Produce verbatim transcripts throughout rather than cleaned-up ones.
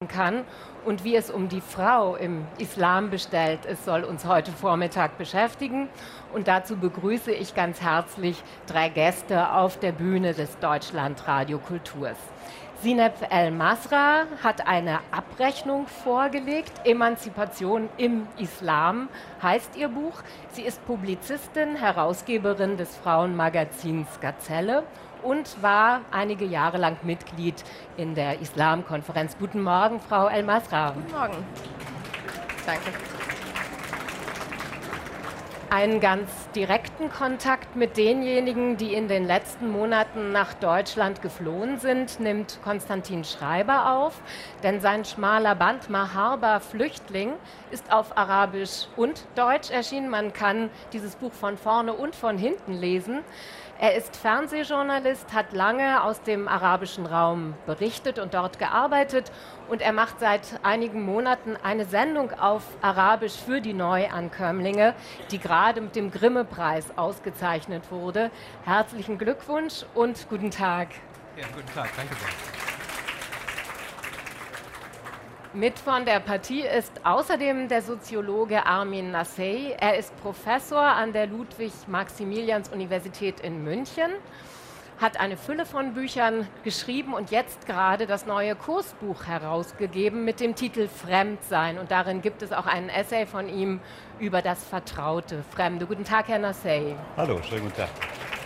kann und wie es um die Frau im Islam bestellt ist, soll uns heute Vormittag beschäftigen. Und dazu begrüße ich ganz herzlich drei Gäste auf der Bühne des Deutschlandradio Kulturs. Zineb El-Masra hat eine Abrechnung vorgelegt. Emanzipation im Islam heißt ihr Buch. Sie ist Publizistin, Herausgeberin des Frauenmagazins Gazelle und war einige Jahre lang Mitglied in der Islamkonferenz. Guten Morgen, Frau El-Masra. Guten Morgen. Danke. Einen ganz direkten Kontakt mit denjenigen, die in den letzten Monaten nach Deutschland geflohen sind, nimmt Konstantin Schreiber auf. Denn sein schmaler Band Maharba Flüchtling ist auf Arabisch und Deutsch erschienen. Man kann dieses Buch von vorne und von hinten lesen. Er ist Fernsehjournalist, hat lange aus dem arabischen Raum berichtet und dort gearbeitet. Und er macht seit einigen Monaten eine Sendung auf Arabisch für die Neuankömmlinge, die gerade mit dem Grimme-Preis ausgezeichnet wurde. Herzlichen Glückwunsch und guten Tag. Ja, guten Tag, danke sehr. Mit von der Partie ist außerdem der Soziologe Armin Nassey. Er ist Professor an der Ludwig-Maximilians-Universität in München, hat eine Fülle von Büchern geschrieben und jetzt gerade das neue Kursbuch herausgegeben mit dem Titel Fremdsein. Und darin gibt es auch einen Essay von ihm über das vertraute Fremde. Guten Tag, Herr Nassey. Hallo, schönen guten Tag.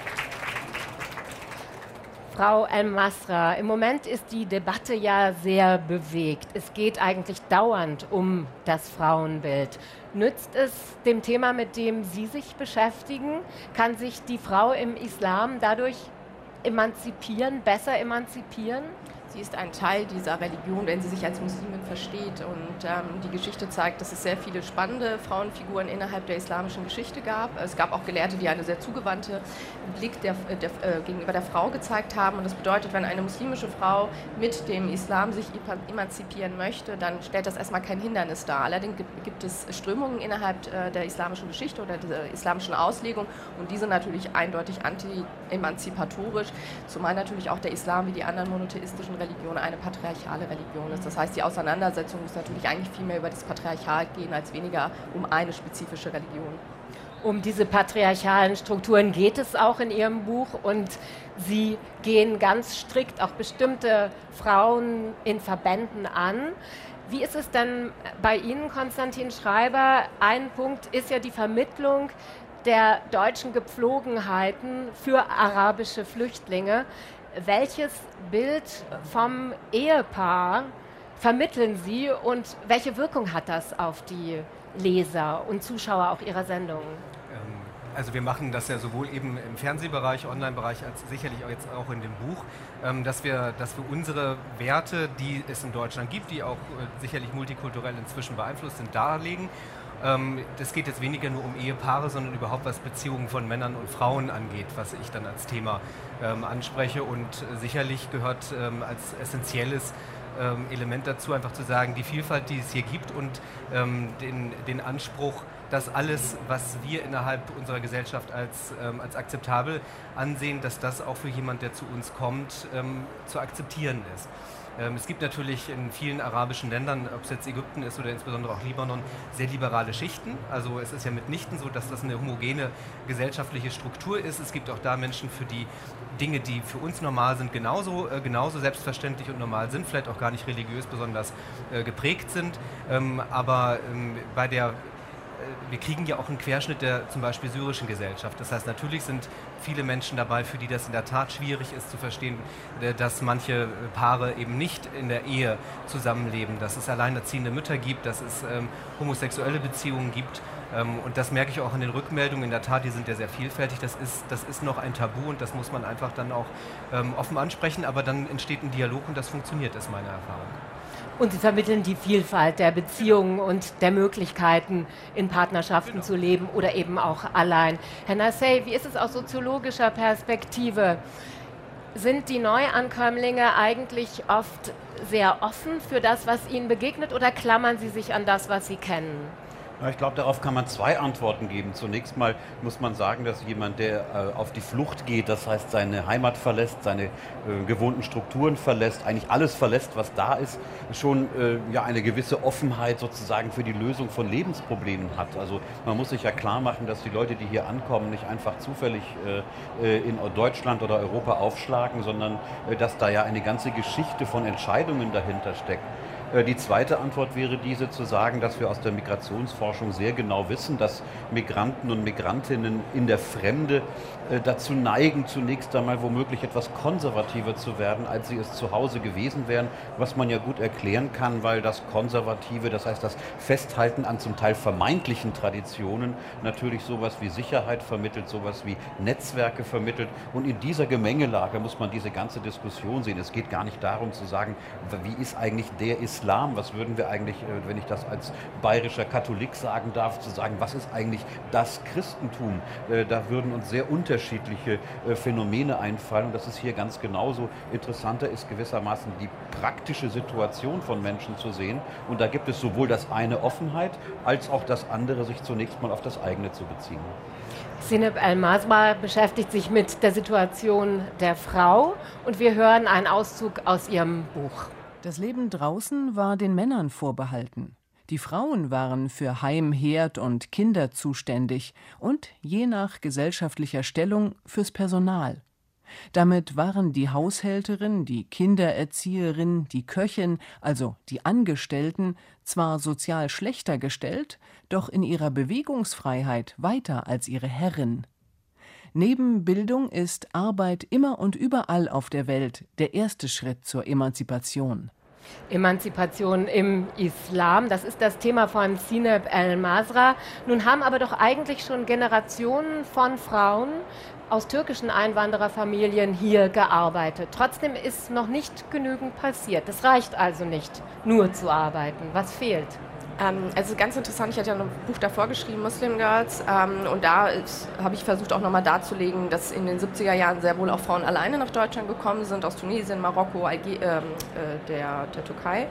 Frau El-Masra, im Moment ist die Debatte ja sehr bewegt. Es geht eigentlich dauernd um das Frauenbild. Nützt es dem Thema, mit dem Sie sich beschäftigen? Kann sich die Frau im Islam dadurch emanzipieren, besser emanzipieren? Sie ist ein Teil dieser Religion, wenn sie sich als Muslimin versteht. Und ähm, die Geschichte zeigt, dass es sehr viele spannende Frauenfiguren innerhalb der islamischen Geschichte gab. Es gab auch Gelehrte, die einen sehr zugewandten Blick der, der, äh, gegenüber der Frau gezeigt haben. Und das bedeutet, wenn eine muslimische Frau mit dem Islam sich emanzipieren möchte, dann stellt das erstmal kein Hindernis dar. Allerdings gibt, gibt es Strömungen innerhalb äh, der islamischen Geschichte oder der islamischen Auslegung und diese natürlich eindeutig anti-emanzipatorisch, zumal natürlich auch der Islam wie die anderen monotheistischen Religion eine patriarchale Religion ist. Das heißt, die Auseinandersetzung muss natürlich eigentlich viel mehr über das Patriarchat gehen, als weniger um eine spezifische Religion. Um diese patriarchalen Strukturen geht es auch in Ihrem Buch und Sie gehen ganz strikt auch bestimmte Frauen in Verbänden an. Wie ist es denn bei Ihnen, Konstantin Schreiber? Ein Punkt ist ja die Vermittlung der deutschen Gepflogenheiten für arabische Flüchtlinge. Welches Bild vom Ehepaar vermitteln Sie und welche Wirkung hat das auf die Leser und Zuschauer auch Ihrer Sendung? Also wir machen das ja sowohl eben im Fernsehbereich, Online-Bereich, als sicherlich auch jetzt auch in dem Buch, dass wir, dass wir unsere Werte, die es in Deutschland gibt, die auch sicherlich multikulturell inzwischen beeinflusst sind, darlegen. Das geht jetzt weniger nur um Ehepaare, sondern überhaupt was Beziehungen von Männern und Frauen angeht, was ich dann als Thema ähm, anspreche. Und sicherlich gehört ähm, als essentielles ähm, Element dazu, einfach zu sagen, die Vielfalt, die es hier gibt und ähm, den, den Anspruch, dass alles, was wir innerhalb unserer Gesellschaft als, ähm, als akzeptabel ansehen, dass das auch für jemand, der zu uns kommt, ähm, zu akzeptieren ist. Es gibt natürlich in vielen arabischen Ländern, ob es jetzt Ägypten ist oder insbesondere auch Libanon, sehr liberale Schichten. Also es ist ja mitnichten so, dass das eine homogene gesellschaftliche Struktur ist. Es gibt auch da Menschen, für die Dinge, die für uns normal sind, genauso, äh, genauso selbstverständlich und normal sind, vielleicht auch gar nicht religiös besonders äh, geprägt sind. Ähm, aber ähm, bei der wir kriegen ja auch einen Querschnitt der zum Beispiel syrischen Gesellschaft. Das heißt, natürlich sind viele Menschen dabei, für die das in der Tat schwierig ist zu verstehen, dass manche Paare eben nicht in der Ehe zusammenleben, dass es alleinerziehende Mütter gibt, dass es ähm, homosexuelle Beziehungen gibt. Ähm, und das merke ich auch in den Rückmeldungen. In der Tat, die sind ja sehr vielfältig. Das ist, das ist noch ein Tabu und das muss man einfach dann auch ähm, offen ansprechen. Aber dann entsteht ein Dialog und das funktioniert, ist meine Erfahrung. Und Sie vermitteln die Vielfalt der Beziehungen und der Möglichkeiten, in Partnerschaften genau. zu leben oder eben auch allein. Herr Nassey, wie ist es aus soziologischer Perspektive? Sind die Neuankömmlinge eigentlich oft sehr offen für das, was ihnen begegnet, oder klammern sie sich an das, was sie kennen? Ja, ich glaube, darauf kann man zwei Antworten geben. Zunächst mal muss man sagen, dass jemand, der äh, auf die Flucht geht, das heißt seine Heimat verlässt, seine äh, gewohnten Strukturen verlässt, eigentlich alles verlässt, was da ist, schon äh, ja, eine gewisse Offenheit sozusagen für die Lösung von Lebensproblemen hat. Also man muss sich ja klar machen, dass die Leute, die hier ankommen, nicht einfach zufällig äh, in Deutschland oder Europa aufschlagen, sondern äh, dass da ja eine ganze Geschichte von Entscheidungen dahinter steckt. Die zweite Antwort wäre diese, zu sagen, dass wir aus der Migrationsforschung sehr genau wissen, dass Migranten und Migrantinnen in der Fremde dazu neigen, zunächst einmal womöglich etwas konservativer zu werden, als sie es zu Hause gewesen wären, was man ja gut erklären kann, weil das Konservative, das heißt das Festhalten an zum Teil vermeintlichen Traditionen, natürlich sowas wie Sicherheit vermittelt, sowas wie Netzwerke vermittelt. Und in dieser Gemengelage muss man diese ganze Diskussion sehen. Es geht gar nicht darum zu sagen, wie ist eigentlich der Islam? Islam, was würden wir eigentlich, wenn ich das als bayerischer Katholik sagen darf, zu sagen, was ist eigentlich das Christentum? Da würden uns sehr unterschiedliche Phänomene einfallen und das ist hier ganz genauso. Interessanter ist gewissermaßen die praktische Situation von Menschen zu sehen und da gibt es sowohl das eine Offenheit, als auch das andere, sich zunächst mal auf das eigene zu beziehen. Sineb El-Masra beschäftigt sich mit der Situation der Frau und wir hören einen Auszug aus ihrem Buch. Das Leben draußen war den Männern vorbehalten. Die Frauen waren für Heim, Herd und Kinder zuständig und, je nach gesellschaftlicher Stellung, fürs Personal. Damit waren die Haushälterin, die Kindererzieherin, die Köchin, also die Angestellten, zwar sozial schlechter gestellt, doch in ihrer Bewegungsfreiheit weiter als ihre Herrin. Neben Bildung ist Arbeit immer und überall auf der Welt der erste Schritt zur Emanzipation. Emanzipation im Islam, das ist das Thema von Sineb El-Masra. Nun haben aber doch eigentlich schon Generationen von Frauen aus türkischen Einwandererfamilien hier gearbeitet. Trotzdem ist noch nicht genügend passiert. Es reicht also nicht, nur zu arbeiten. Was fehlt? Ähm, also ganz interessant, ich hatte ja noch ein Buch davor geschrieben, Muslim Girls, ähm, und da habe ich versucht auch nochmal darzulegen, dass in den siebziger Jahren sehr wohl auch Frauen alleine nach Deutschland gekommen sind, aus Tunesien, Marokko, Alge- äh, der, der Türkei.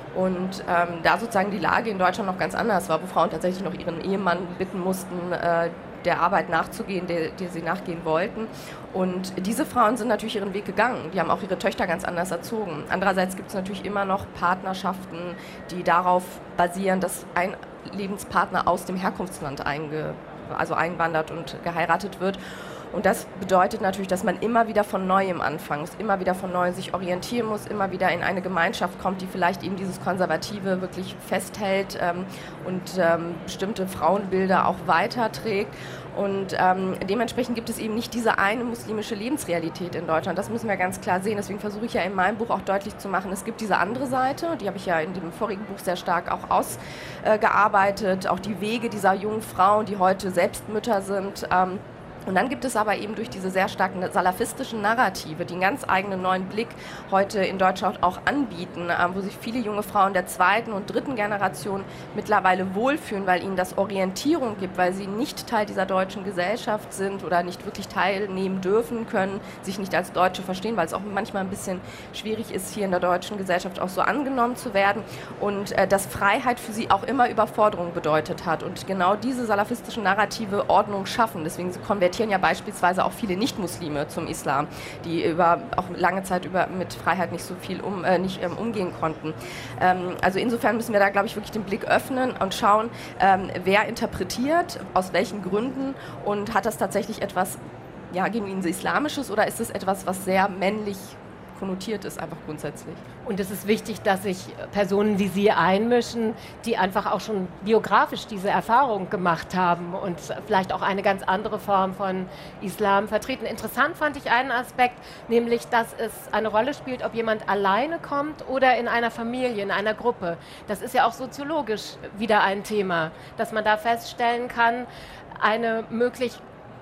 Und ähm, da sozusagen die Lage in Deutschland noch ganz anders war, wo Frauen tatsächlich noch ihren Ehemann bitten mussten, äh, der Arbeit nachzugehen, der, der sie nachgehen wollten. Und diese Frauen sind natürlich ihren Weg gegangen. Die haben auch ihre Töchter ganz anders erzogen. Andererseits gibt es natürlich immer noch Partnerschaften, die darauf basieren, dass ein Lebenspartner aus dem Herkunftsland einge, also einwandert und geheiratet wird. Und das bedeutet natürlich, dass man immer wieder von Neuem anfangen muss, immer wieder von Neuem sich orientieren muss, immer wieder in eine Gemeinschaft kommt, die vielleicht eben dieses Konservative wirklich festhält ähm, und ähm, bestimmte Frauenbilder auch weiterträgt. Und ähm, dementsprechend gibt es eben nicht diese eine muslimische Lebensrealität in Deutschland. Das müssen wir ganz klar sehen. Deswegen versuche ich ja in meinem Buch auch deutlich zu machen, es gibt diese andere Seite, die habe ich ja in dem vorigen Buch sehr stark auch ausgearbeitet, äh, auch die Wege dieser jungen Frauen, die heute selbst Mütter sind. Ähm, Und dann gibt es aber eben durch diese sehr starken salafistischen Narrative, die einen ganz eigenen neuen Blick heute in Deutschland auch anbieten, wo sich viele junge Frauen der zweiten und dritten Generation mittlerweile wohlfühlen, weil ihnen das Orientierung gibt, weil sie nicht Teil dieser deutschen Gesellschaft sind oder nicht wirklich teilnehmen dürfen können, sich nicht als Deutsche verstehen, weil es auch manchmal ein bisschen schwierig ist, hier in der deutschen Gesellschaft auch so angenommen zu werden und äh, dass Freiheit für sie auch immer Überforderung bedeutet hat und genau diese salafistischen Narrative Ordnung schaffen. Deswegen konvertieren ja beispielsweise auch viele Nicht-Muslime zum Islam, die über auch lange Zeit über mit Freiheit nicht so viel um, äh, nicht ähm, umgehen konnten. Ähm, also insofern müssen wir da, glaube ich, wirklich den Blick öffnen und schauen, ähm, wer interpretiert, aus welchen Gründen und hat das tatsächlich etwas ja, genuin Islamisches oder ist es etwas, was sehr männlich konnotiert ist, einfach grundsätzlich. Und es ist wichtig, dass sich Personen wie Sie einmischen, die einfach auch schon biografisch diese Erfahrung gemacht haben und vielleicht auch eine ganz andere Form von Islam vertreten. Interessant fand ich einen Aspekt, nämlich, dass es eine Rolle spielt, ob jemand alleine kommt oder in einer Familie, in einer Gruppe. Das ist ja auch soziologisch wieder ein Thema, dass man da feststellen kann, eine möglich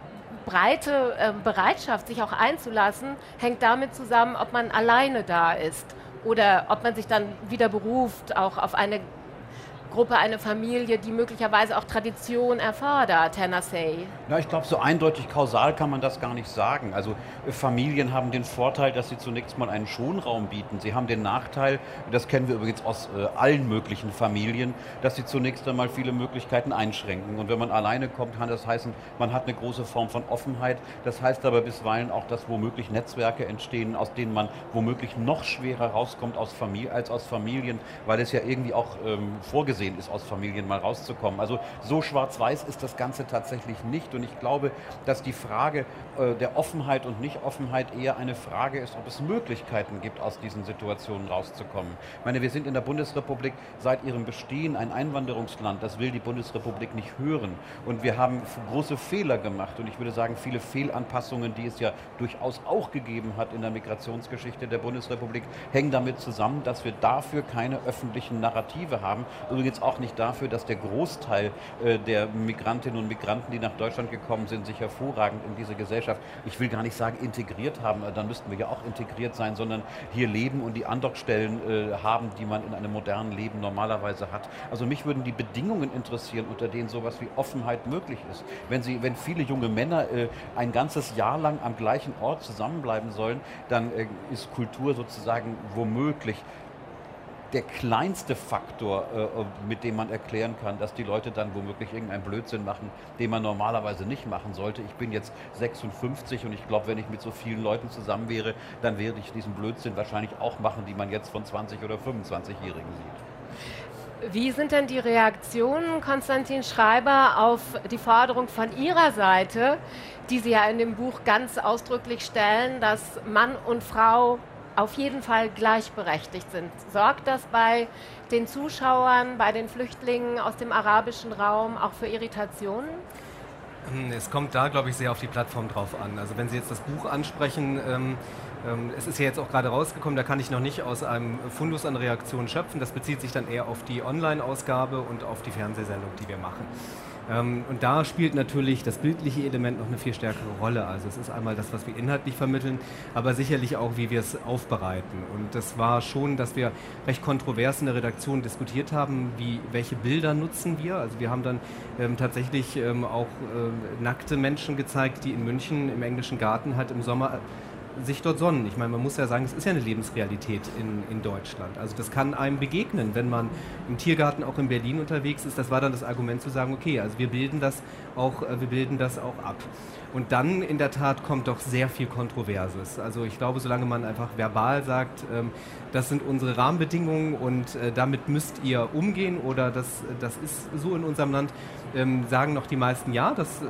breite äh, Bereitschaft, sich auch einzulassen, hängt damit zusammen, ob man alleine da ist oder ob man sich dann wieder beruft, auch auf eine Gruppe, eine Familie, die möglicherweise auch Tradition erfordert, Herr Nassey? Na, ich glaube, so eindeutig kausal kann man das gar nicht sagen. Also äh, Familien haben den Vorteil, dass sie zunächst mal einen Schonraum bieten. Sie haben den Nachteil, das kennen wir übrigens aus äh, allen möglichen Familien, dass sie zunächst einmal viele Möglichkeiten einschränken. Und wenn man alleine kommt, kann das heißen, man hat eine große Form von Offenheit. Das heißt aber bisweilen auch, dass womöglich Netzwerke entstehen, aus denen man womöglich noch schwerer rauskommt aus Familie, als aus Familien, weil es ja irgendwie auch ähm, vorgesehen ist, aus Familien mal rauszukommen. Also so schwarz-weiß ist das Ganze tatsächlich nicht und ich glaube, dass die Frage äh, der Offenheit und Nicht-Offenheit eher eine Frage ist, ob es Möglichkeiten gibt, aus diesen Situationen rauszukommen. Ich meine, wir sind in der Bundesrepublik seit ihrem Bestehen ein Einwanderungsland, das will die Bundesrepublik nicht hören und wir haben große Fehler gemacht und ich würde sagen, viele Fehlanpassungen, die es ja durchaus auch gegeben hat in der Migrationsgeschichte der Bundesrepublik, hängen damit zusammen, dass wir dafür keine öffentlichen Narrative haben. Übrigens auch nicht dafür, dass der Großteil äh, der Migrantinnen und Migranten, die nach Deutschland gekommen sind, sich hervorragend in diese Gesellschaft, ich will gar nicht sagen integriert haben, dann müssten wir ja auch integriert sein, sondern hier leben und die Andockstellen äh, haben, die man in einem modernen Leben normalerweise hat. Also mich würden die Bedingungen interessieren, unter denen sowas wie Offenheit möglich ist. Wenn, sie, wenn viele junge Männer äh, ein ganzes Jahr lang am gleichen Ort zusammenbleiben sollen, dann äh, ist Kultur sozusagen womöglich der kleinste Faktor, äh, mit dem man erklären kann, dass die Leute dann womöglich irgendeinen Blödsinn machen, den man normalerweise nicht machen sollte. Ich bin jetzt sechsundfünfzig und ich glaube, wenn ich mit so vielen Leuten zusammen wäre, dann werde ich diesen Blödsinn wahrscheinlich auch machen, die man jetzt von zwanzig- oder fünfundzwanzigjährigen sieht. Wie sind denn die Reaktionen, Konstantin Schreiber, auf die Forderung von Ihrer Seite, die Sie ja in dem Buch ganz ausdrücklich stellen, dass Mann und Frau auf jeden Fall gleichberechtigt sind? Sorgt das bei den Zuschauern, bei den Flüchtlingen aus dem arabischen Raum auch für Irritationen? Es kommt da, glaube ich, sehr auf die Plattform drauf an. Also wenn Sie jetzt das Buch ansprechen, ähm, ähm, es ist ja jetzt auch gerade rausgekommen, da kann ich noch nicht aus einem Fundus an Reaktionen schöpfen. Das bezieht sich dann eher auf die Online-Ausgabe und auf die Fernsehsendung, die wir machen. Ähm, und da spielt natürlich das bildliche Element noch eine viel stärkere Rolle. Also es ist einmal das, was wir inhaltlich vermitteln, aber sicherlich auch, wie wir es aufbereiten. Und das war schon, dass wir recht kontrovers in der Redaktion diskutiert haben, wie, welche Bilder nutzen wir. Also wir haben dann ähm, tatsächlich ähm, auch äh, nackte Menschen gezeigt, die in München im englischen Garten halt im Sommer sich dort sonnen. Ich meine, man muss ja sagen, es ist ja eine Lebensrealität in, in Deutschland. Also das kann einem begegnen, wenn man im Tiergarten auch in Berlin unterwegs ist. Das war dann das Argument zu sagen, okay, also wir bilden das auch, wir bilden das auch ab. Und dann in der Tat kommt doch sehr viel Kontroverses. Also ich glaube, solange man einfach verbal sagt, ähm, das sind unsere Rahmenbedingungen und äh, damit müsst ihr umgehen oder das, das ist so in unserem Land, ähm, sagen noch die meisten ja, das äh,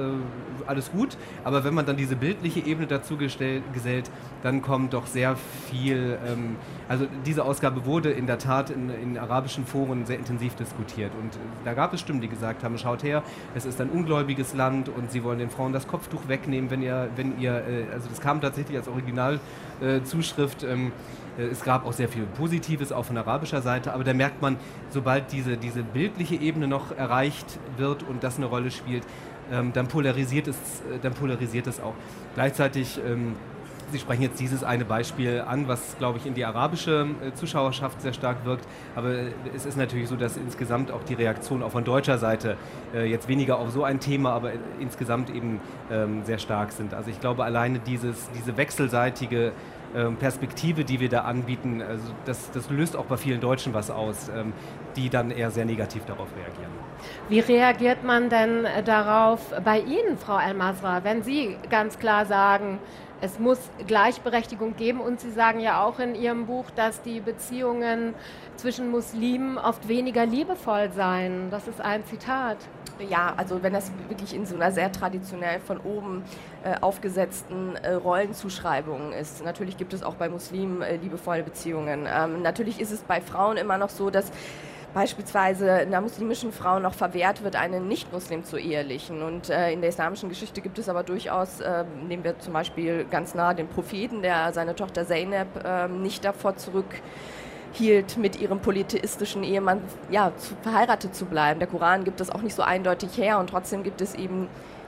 alles gut. Aber wenn man dann diese bildliche Ebene dazu gestellt, gesellt, dann kommt doch sehr viel, ähm, also diese Ausgabe wurde in der Tat in, in arabischen Foren sehr intensiv diskutiert. Und äh, da gab es Stimmen, die gesagt haben, schaut her, es ist ein ungläubiges Land und sie wollen den Frauen das Kopftuch wegnehmen, wenn ihr, wenn ihr, äh, also das kam tatsächlich als Originalzuschrift. Äh, ähm, äh, es gab auch sehr viel Positives, auch von arabischer Seite, aber da merkt man, sobald diese, diese bildliche Ebene noch erreicht wird und das eine Rolle spielt, ähm, dann polarisiert es, äh, dann polarisiert es auch. Gleichzeitig, ähm, Sie sprechen jetzt dieses eine Beispiel an, was, glaube ich, in die arabische äh, Zuschauerschaft sehr stark wirkt. Aber äh, es ist natürlich so, dass insgesamt auch die Reaktionen auch von deutscher Seite äh, jetzt weniger auf so ein Thema, aber äh, insgesamt eben ähm, sehr stark sind. Also ich glaube, alleine dieses, diese wechselseitige ähm, Perspektive, die wir da anbieten, also das, das löst auch bei vielen Deutschen was aus, ähm, die dann eher sehr negativ darauf reagieren. Wie reagiert man denn darauf bei Ihnen, Frau El-Masra, wenn Sie ganz klar sagen, es muss Gleichberechtigung geben und Sie sagen ja auch in Ihrem Buch, dass die Beziehungen zwischen Muslimen oft weniger liebevoll seien. Das ist ein Zitat. Ja, also wenn das wirklich in so einer sehr traditionell von oben äh, aufgesetzten äh, Rollenzuschreibung ist. Natürlich gibt es auch bei Muslimen äh, liebevolle Beziehungen. Ähm, natürlich ist es bei Frauen immer noch so, dass beispielsweise einer muslimischen Frau noch verwehrt wird, einen Nicht-Muslim zu ehelichen. Und äh, in der islamischen Geschichte gibt es aber durchaus, äh, nehmen wir zum Beispiel ganz nah den Propheten, der seine Tochter Zeynep äh, nicht davor zurückhielt, mit ihrem polytheistischen Ehemann ja, zu, verheiratet zu bleiben. Der Koran gibt es auch nicht so eindeutig her und trotzdem gibt es eben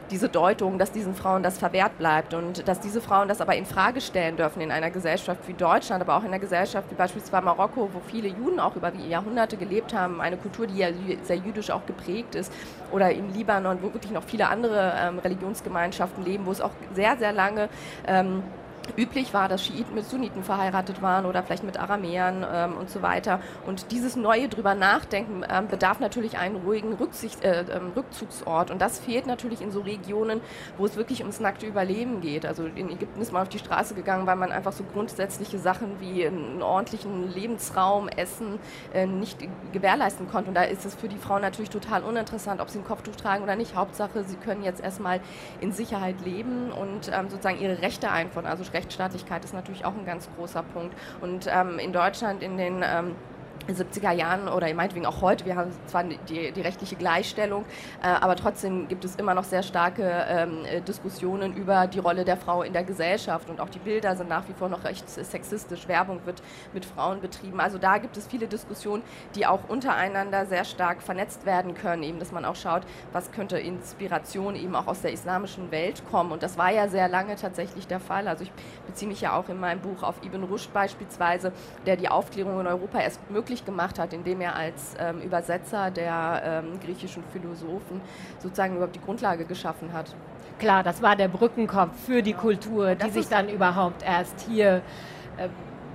diese Deutung, dass diesen Frauen das verwehrt bleibt und dass diese Frauen das aber in Frage stellen dürfen in einer Gesellschaft wie Deutschland, aber auch in einer Gesellschaft wie beispielsweise Marokko, wo viele Juden auch über die Jahrhunderte gelebt haben, eine Kultur, die ja sehr jüdisch auch geprägt ist, oder im Libanon, wo wirklich noch viele andere ähm, Religionsgemeinschaften leben, wo es auch sehr, sehr lange ähm, üblich war, dass Schiiten mit Sunniten verheiratet waren oder vielleicht mit Aramäern ähm, und so weiter. Und dieses neue drüber nachdenken ähm, bedarf natürlich einen ruhigen Rücksicht, äh, ähm, Rückzugsort. Und das fehlt natürlich in so Regionen, wo es wirklich ums nackte Überleben geht. Also in Ägypten ist man auf die Straße gegangen, weil man einfach so grundsätzliche Sachen wie einen ordentlichen Lebensraum, Essen äh, nicht gewährleisten konnte. Und da ist es für die Frauen natürlich total uninteressant, ob sie ein Kopftuch tragen oder nicht. Hauptsache, sie können jetzt erstmal in Sicherheit leben und ähm, sozusagen ihre Rechte einfordern. Also Rechtsstaatlichkeit ist natürlich auch ein ganz großer Punkt. Und ähm, in Deutschland in den ähm, siebziger Jahren oder meinetwegen auch heute, wir haben zwar die, die rechtliche Gleichstellung, äh, aber trotzdem gibt es immer noch sehr starke ähm, Diskussionen über die Rolle der Frau in der Gesellschaft und auch die Bilder sind nach wie vor noch recht sexistisch, Werbung wird mit Frauen betrieben. Also da gibt es viele Diskussionen, die auch untereinander sehr stark vernetzt werden können, eben, dass man auch schaut, was könnte Inspiration eben auch aus der islamischen Welt kommen und das war ja sehr lange tatsächlich der Fall. Also ich beziehe mich ja auch in meinem Buch auf Ibn Rushd beispielsweise, der die Aufklärung in Europa erst möglich gemacht hat, indem er als ähm, Übersetzer der ähm, griechischen Philosophen sozusagen überhaupt die Grundlage geschaffen hat. Klar, das war der Brückenkopf für die Kultur, die sich dann überhaupt erst hier äh,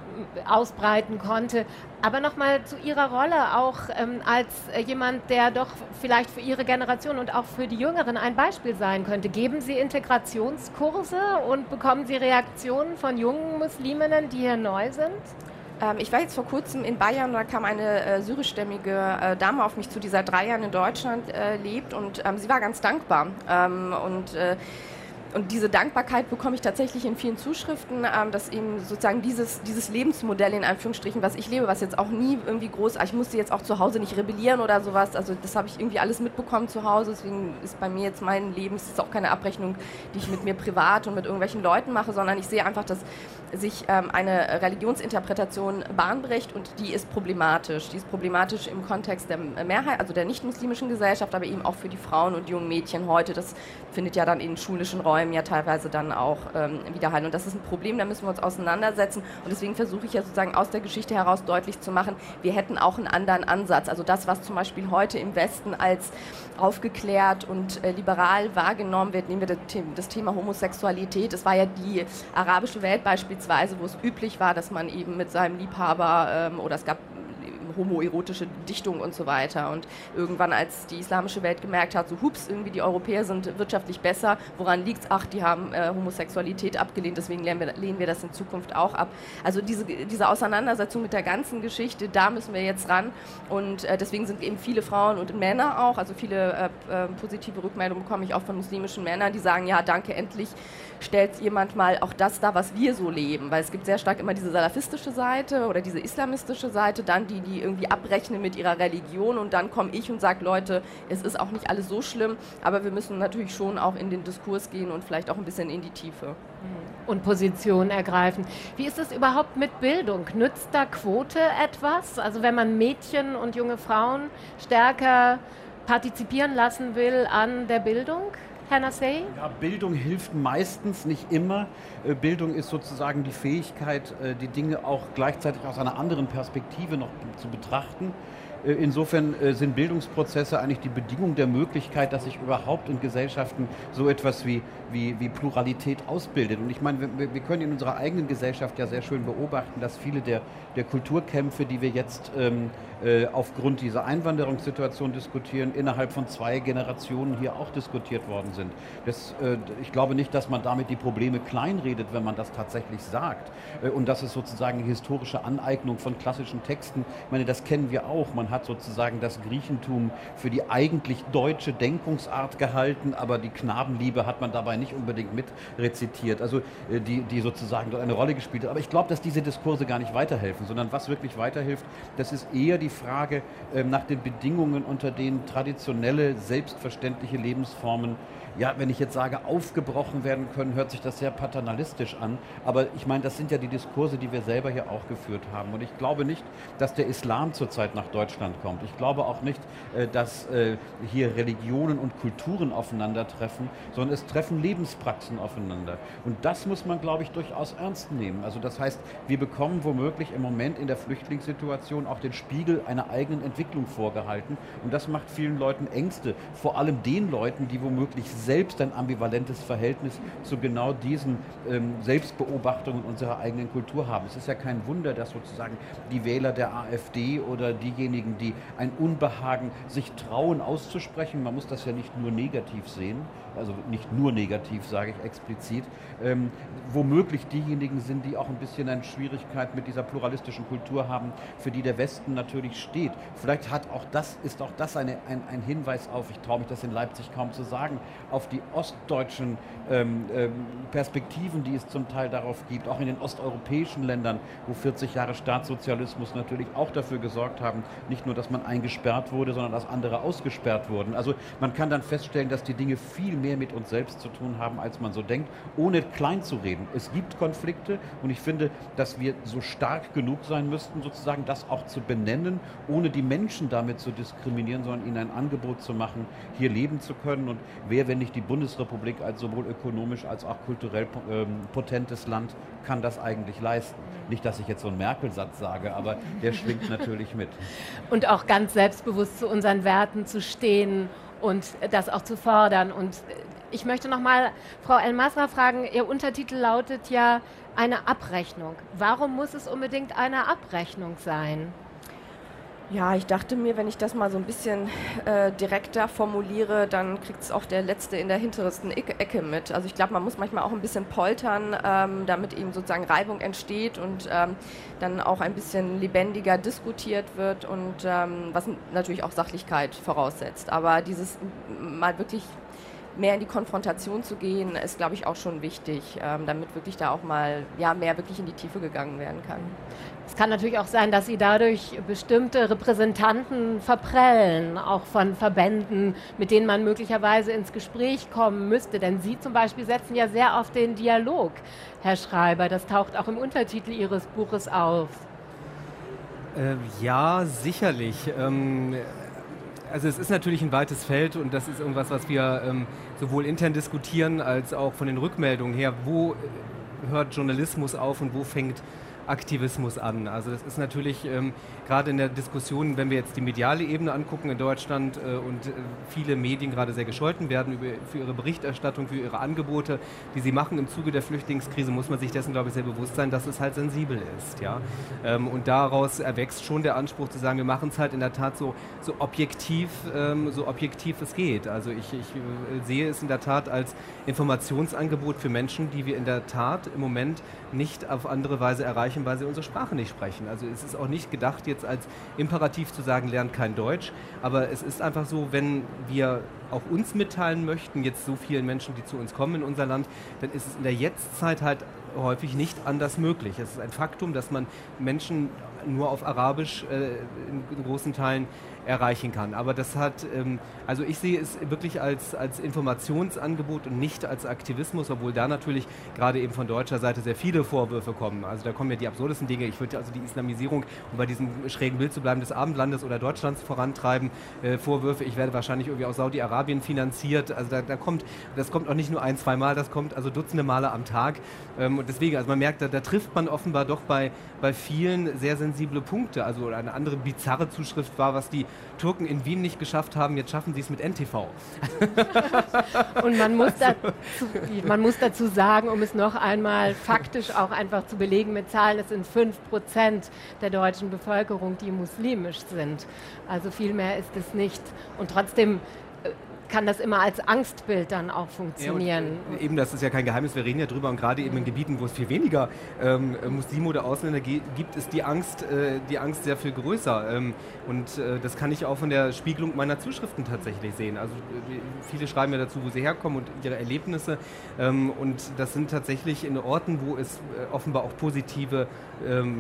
ausbreiten konnte. Aber nochmal zu Ihrer Rolle auch ähm, als äh, jemand, der doch vielleicht für Ihre Generation und auch für die Jüngeren ein Beispiel sein könnte. Geben Sie Integrationskurse und bekommen Sie Reaktionen von jungen Musliminnen, die hier neu sind? Ich war jetzt vor kurzem in Bayern, da kam eine äh, syrischstämmige äh, Dame auf mich zu, die seit drei Jahren in Deutschland äh, lebt und ähm, sie war ganz dankbar. Ähm, und äh, Und diese Dankbarkeit bekomme ich tatsächlich in vielen Zuschriften, ähm, dass eben sozusagen dieses, dieses Lebensmodell in Anführungsstrichen, was ich lebe, was jetzt auch nie irgendwie groß, ich musste jetzt auch zu Hause nicht rebellieren oder sowas, also das habe ich irgendwie alles mitbekommen zu Hause, deswegen ist bei mir jetzt mein Leben, es ist auch keine Abrechnung, die ich mit mir privat und mit irgendwelchen Leuten mache, sondern ich sehe einfach, dass sich ähm, eine Religionsinterpretation Bahn bricht und die ist problematisch. Die ist problematisch im Kontext der Mehrheit, also der nicht-muslimischen Gesellschaft, aber eben auch für die Frauen und jungen Mädchen heute. Das findet ja dann in schulischen Räumen ja teilweise dann auch ähm, wieder Halt. Und das ist ein Problem, da müssen wir uns auseinandersetzen. Und deswegen versuche ich ja sozusagen aus der Geschichte heraus deutlich zu machen, wir hätten auch einen anderen Ansatz. Also das, was zum Beispiel heute im Westen als aufgeklärt und äh, liberal wahrgenommen wird, nehmen wir das, das Thema Homosexualität. Es war ja die arabische Welt beispielsweise, wo es üblich war, dass man eben mit seinem Liebhaber ähm, oder es gab homoerotische Dichtung und so weiter. Und irgendwann, als die islamische Welt gemerkt hat, so hups, irgendwie die Europäer sind wirtschaftlich besser, woran liegt's? Ach, die haben äh, Homosexualität abgelehnt, deswegen lehnen wir, lehnen wir das in Zukunft auch ab. Also diese, diese Auseinandersetzung mit der ganzen Geschichte, da müssen wir jetzt ran und äh, deswegen sind eben viele Frauen und Männer auch, also viele äh, äh, positive Rückmeldungen bekomme ich auch von muslimischen Männern, die sagen, ja, danke, endlich stellt jemand mal auch das dar, was wir so leben, weil es gibt sehr stark immer diese salafistische Seite oder diese islamistische Seite, dann die, die irgendwie abrechnen mit ihrer Religion und dann komme ich und sage, Leute, es ist auch nicht alles so schlimm, aber wir müssen natürlich schon auch in den Diskurs gehen und vielleicht auch ein bisschen in die Tiefe. Und Position ergreifen. Wie ist es überhaupt mit Bildung? Nützt da Quote etwas? Also wenn man Mädchen und junge Frauen stärker partizipieren lassen will an der Bildung? Herr Nassei? Ja, Bildung hilft meistens, nicht immer. Bildung ist sozusagen die Fähigkeit, die Dinge auch gleichzeitig aus einer anderen Perspektive noch zu betrachten. Insofern sind Bildungsprozesse eigentlich die Bedingung der Möglichkeit, dass sich überhaupt in Gesellschaften so etwas wie, wie, wie Pluralität ausbildet. Und ich meine, wir, wir können in unserer eigenen Gesellschaft ja sehr schön beobachten, dass viele der, der Kulturkämpfe, die wir jetzt ähm, äh, aufgrund dieser Einwanderungssituation diskutieren, innerhalb von zwei Generationen hier auch diskutiert worden sind. Das, äh, ich glaube nicht, dass man damit die Probleme kleinredet, wenn man das tatsächlich sagt. Äh, und das ist sozusagen historische Aneignung von klassischen Texten. Ich meine, das kennen wir auch. Man hat sozusagen das Griechentum für die eigentlich deutsche Denkungsart gehalten, aber die Knabenliebe hat man dabei nicht unbedingt mit rezitiert, also die, die sozusagen dort eine Rolle gespielt hat. Aber ich glaube, dass diese Diskurse gar nicht weiterhelfen, sondern was wirklich weiterhilft, das ist eher die Frage äh, nach den Bedingungen, unter denen traditionelle, selbstverständliche Lebensformen ja, wenn ich jetzt sage, aufgebrochen werden können, hört sich das sehr paternalistisch an. Aber ich meine, das sind ja die Diskurse, die wir selber hier auch geführt haben. Und ich glaube nicht, dass der Islam zurzeit nach Deutschland kommt. Ich glaube auch nicht, dass hier Religionen und Kulturen aufeinandertreffen, sondern es treffen Lebenspraxen aufeinander. Und das muss man, glaube ich, durchaus ernst nehmen. Also das heißt, wir bekommen womöglich im Moment in der Flüchtlingssituation auch den Spiegel einer eigenen Entwicklung vorgehalten. Und das macht vielen Leuten Ängste. Vor allem den Leuten, die womöglich selbst ein ambivalentes Verhältnis zu genau diesen ähm, Selbstbeobachtungen unserer eigenen Kultur haben. Es ist ja kein Wunder, dass sozusagen die Wähler der AfD oder diejenigen, die ein Unbehagen sich trauen auszusprechen, man muss das ja nicht nur negativ sehen, also nicht nur negativ, sage ich explizit, ähm, womöglich diejenigen sind, die auch ein bisschen eine Schwierigkeit mit dieser pluralistischen Kultur haben, für die der Westen natürlich steht. Vielleicht hat auch das, ist auch das eine, ein, ein Hinweis auf, ich traue mich das in Leipzig kaum zu sagen, auf die ostdeutschen ähm, ähm, Perspektiven, die es zum Teil darauf gibt, auch in den osteuropäischen Ländern, wo vierzig Jahre Staatssozialismus natürlich auch dafür gesorgt haben, nicht nur, dass man eingesperrt wurde, sondern dass andere ausgesperrt wurden. Also man kann dann feststellen, dass die Dinge viel mehr mit uns selbst zu tun haben, als man so denkt, ohne klein zu reden. Es gibt Konflikte und ich finde, dass wir so stark genug sein müssten, sozusagen das auch zu benennen, ohne die Menschen damit zu diskriminieren, sondern ihnen ein Angebot zu machen, hier leben zu können. Und wer, wenn nicht die Bundesrepublik als sowohl ökonomisch als auch kulturell ähm, potentes Land, kann das eigentlich leisten? Nicht, dass ich jetzt so einen Merkel-Satz sage, aber der schwingt natürlich mit. Und auch ganz selbstbewusst zu unseren Werten zu stehen und das auch zu fordern. Und ich möchte noch mal Frau El-Masra fragen, Ihr Untertitel lautet ja eine Abrechnung. Warum muss es unbedingt eine Abrechnung sein? Ja, ich dachte mir, wenn ich das mal so ein bisschen äh, direkter formuliere, dann kriegt es auch der Letzte in der hintersten Ecke mit. Also ich glaube, man muss manchmal auch ein bisschen poltern, ähm, damit eben sozusagen Reibung entsteht und ähm, dann auch ein bisschen lebendiger diskutiert wird und ähm, was natürlich auch Sachlichkeit voraussetzt. Aber dieses mal wirklich mehr in die Konfrontation zu gehen, ist, glaube ich, auch schon wichtig, ähm, damit wirklich da auch mal ja, mehr wirklich in die Tiefe gegangen werden kann. Es kann natürlich auch sein, dass Sie dadurch bestimmte Repräsentanten verprellen, auch von Verbänden, mit denen man möglicherweise ins Gespräch kommen müsste. Denn Sie zum Beispiel setzen ja sehr auf den Dialog, Herr Schreiber. Das taucht auch im Untertitel Ihres Buches auf. Äh, ja, sicherlich. Ähm Also es ist natürlich ein weites Feld und das ist irgendwas, was wir ähm, sowohl intern diskutieren als auch von den Rückmeldungen her, wo hört Journalismus auf und wo fängt Aktivismus an. Also das ist natürlich ähm, gerade in der Diskussion, wenn wir jetzt die mediale Ebene angucken in Deutschland äh, und äh, viele Medien gerade sehr gescholten werden über, für ihre Berichterstattung, für ihre Angebote, die sie machen im Zuge der Flüchtlingskrise, muss man sich dessen, glaube ich, sehr bewusst sein, dass es halt sensibel ist. Ja? Ähm, und daraus erwächst schon der Anspruch zu sagen, wir machen es halt in der Tat so, so objektiv, ähm, so objektiv es geht. Also ich, ich äh, sehe es in der Tat als Informationsangebot für Menschen, die wir in der Tat im Moment nicht auf andere Weise erreichen, weil sie unsere Sprache nicht sprechen. Also es ist auch nicht gedacht, jetzt als Imperativ zu sagen, lernt kein Deutsch, aber es ist einfach so, wenn wir auch uns mitteilen möchten, jetzt so vielen Menschen, die zu uns kommen in unser Land, dann ist es in der Jetztzeit halt häufig nicht anders möglich. Es ist ein Faktum, dass man Menschen nur auf Arabisch äh, in großen Teilen erreichen kann. Aber das hat, ähm, also ich sehe es wirklich als, als Informationsangebot und nicht als Aktivismus, obwohl da natürlich gerade eben von deutscher Seite sehr viele Vorwürfe kommen. Also da kommen ja die absurdesten Dinge. Ich würde also die Islamisierung, um bei diesem schrägen Bild zu bleiben, des Abendlandes oder Deutschlands vorantreiben. Äh, Vorwürfe, ich werde wahrscheinlich irgendwie aus Saudi-Arabien finanziert. Also da, da kommt, das kommt auch nicht nur ein, zwei Mal, das kommt also dutzende Male am Tag. Ähm, und deswegen, also man merkt, da, da trifft man offenbar doch bei, bei vielen sehr sensible Punkte. Also eine andere bizarre Zuschrift war, was die Türken in Wien nicht geschafft haben, jetzt schaffen sie es mit N T V. Und man muss, dazu, man muss dazu sagen, um es noch einmal faktisch auch einfach zu belegen mit Zahlen, es sind fünf Prozent der deutschen Bevölkerung, die muslimisch sind. Also viel mehr ist es nicht. Und trotzdem kann das immer als Angstbild dann auch funktionieren. Ja, und, äh, eben, das ist ja kein Geheimnis, wir reden ja drüber und gerade eben in Gebieten, wo es viel weniger ähm, Muslime oder Ausländer gibt, ist die Angst, äh, die Angst sehr viel größer. Ähm, und äh, das kann ich auch von der Spiegelung meiner Zuschriften tatsächlich sehen. Also äh, viele schreiben ja dazu, wo sie herkommen und ihre Erlebnisse. Ähm, und das sind tatsächlich in Orten, wo es äh, offenbar auch positive ähm,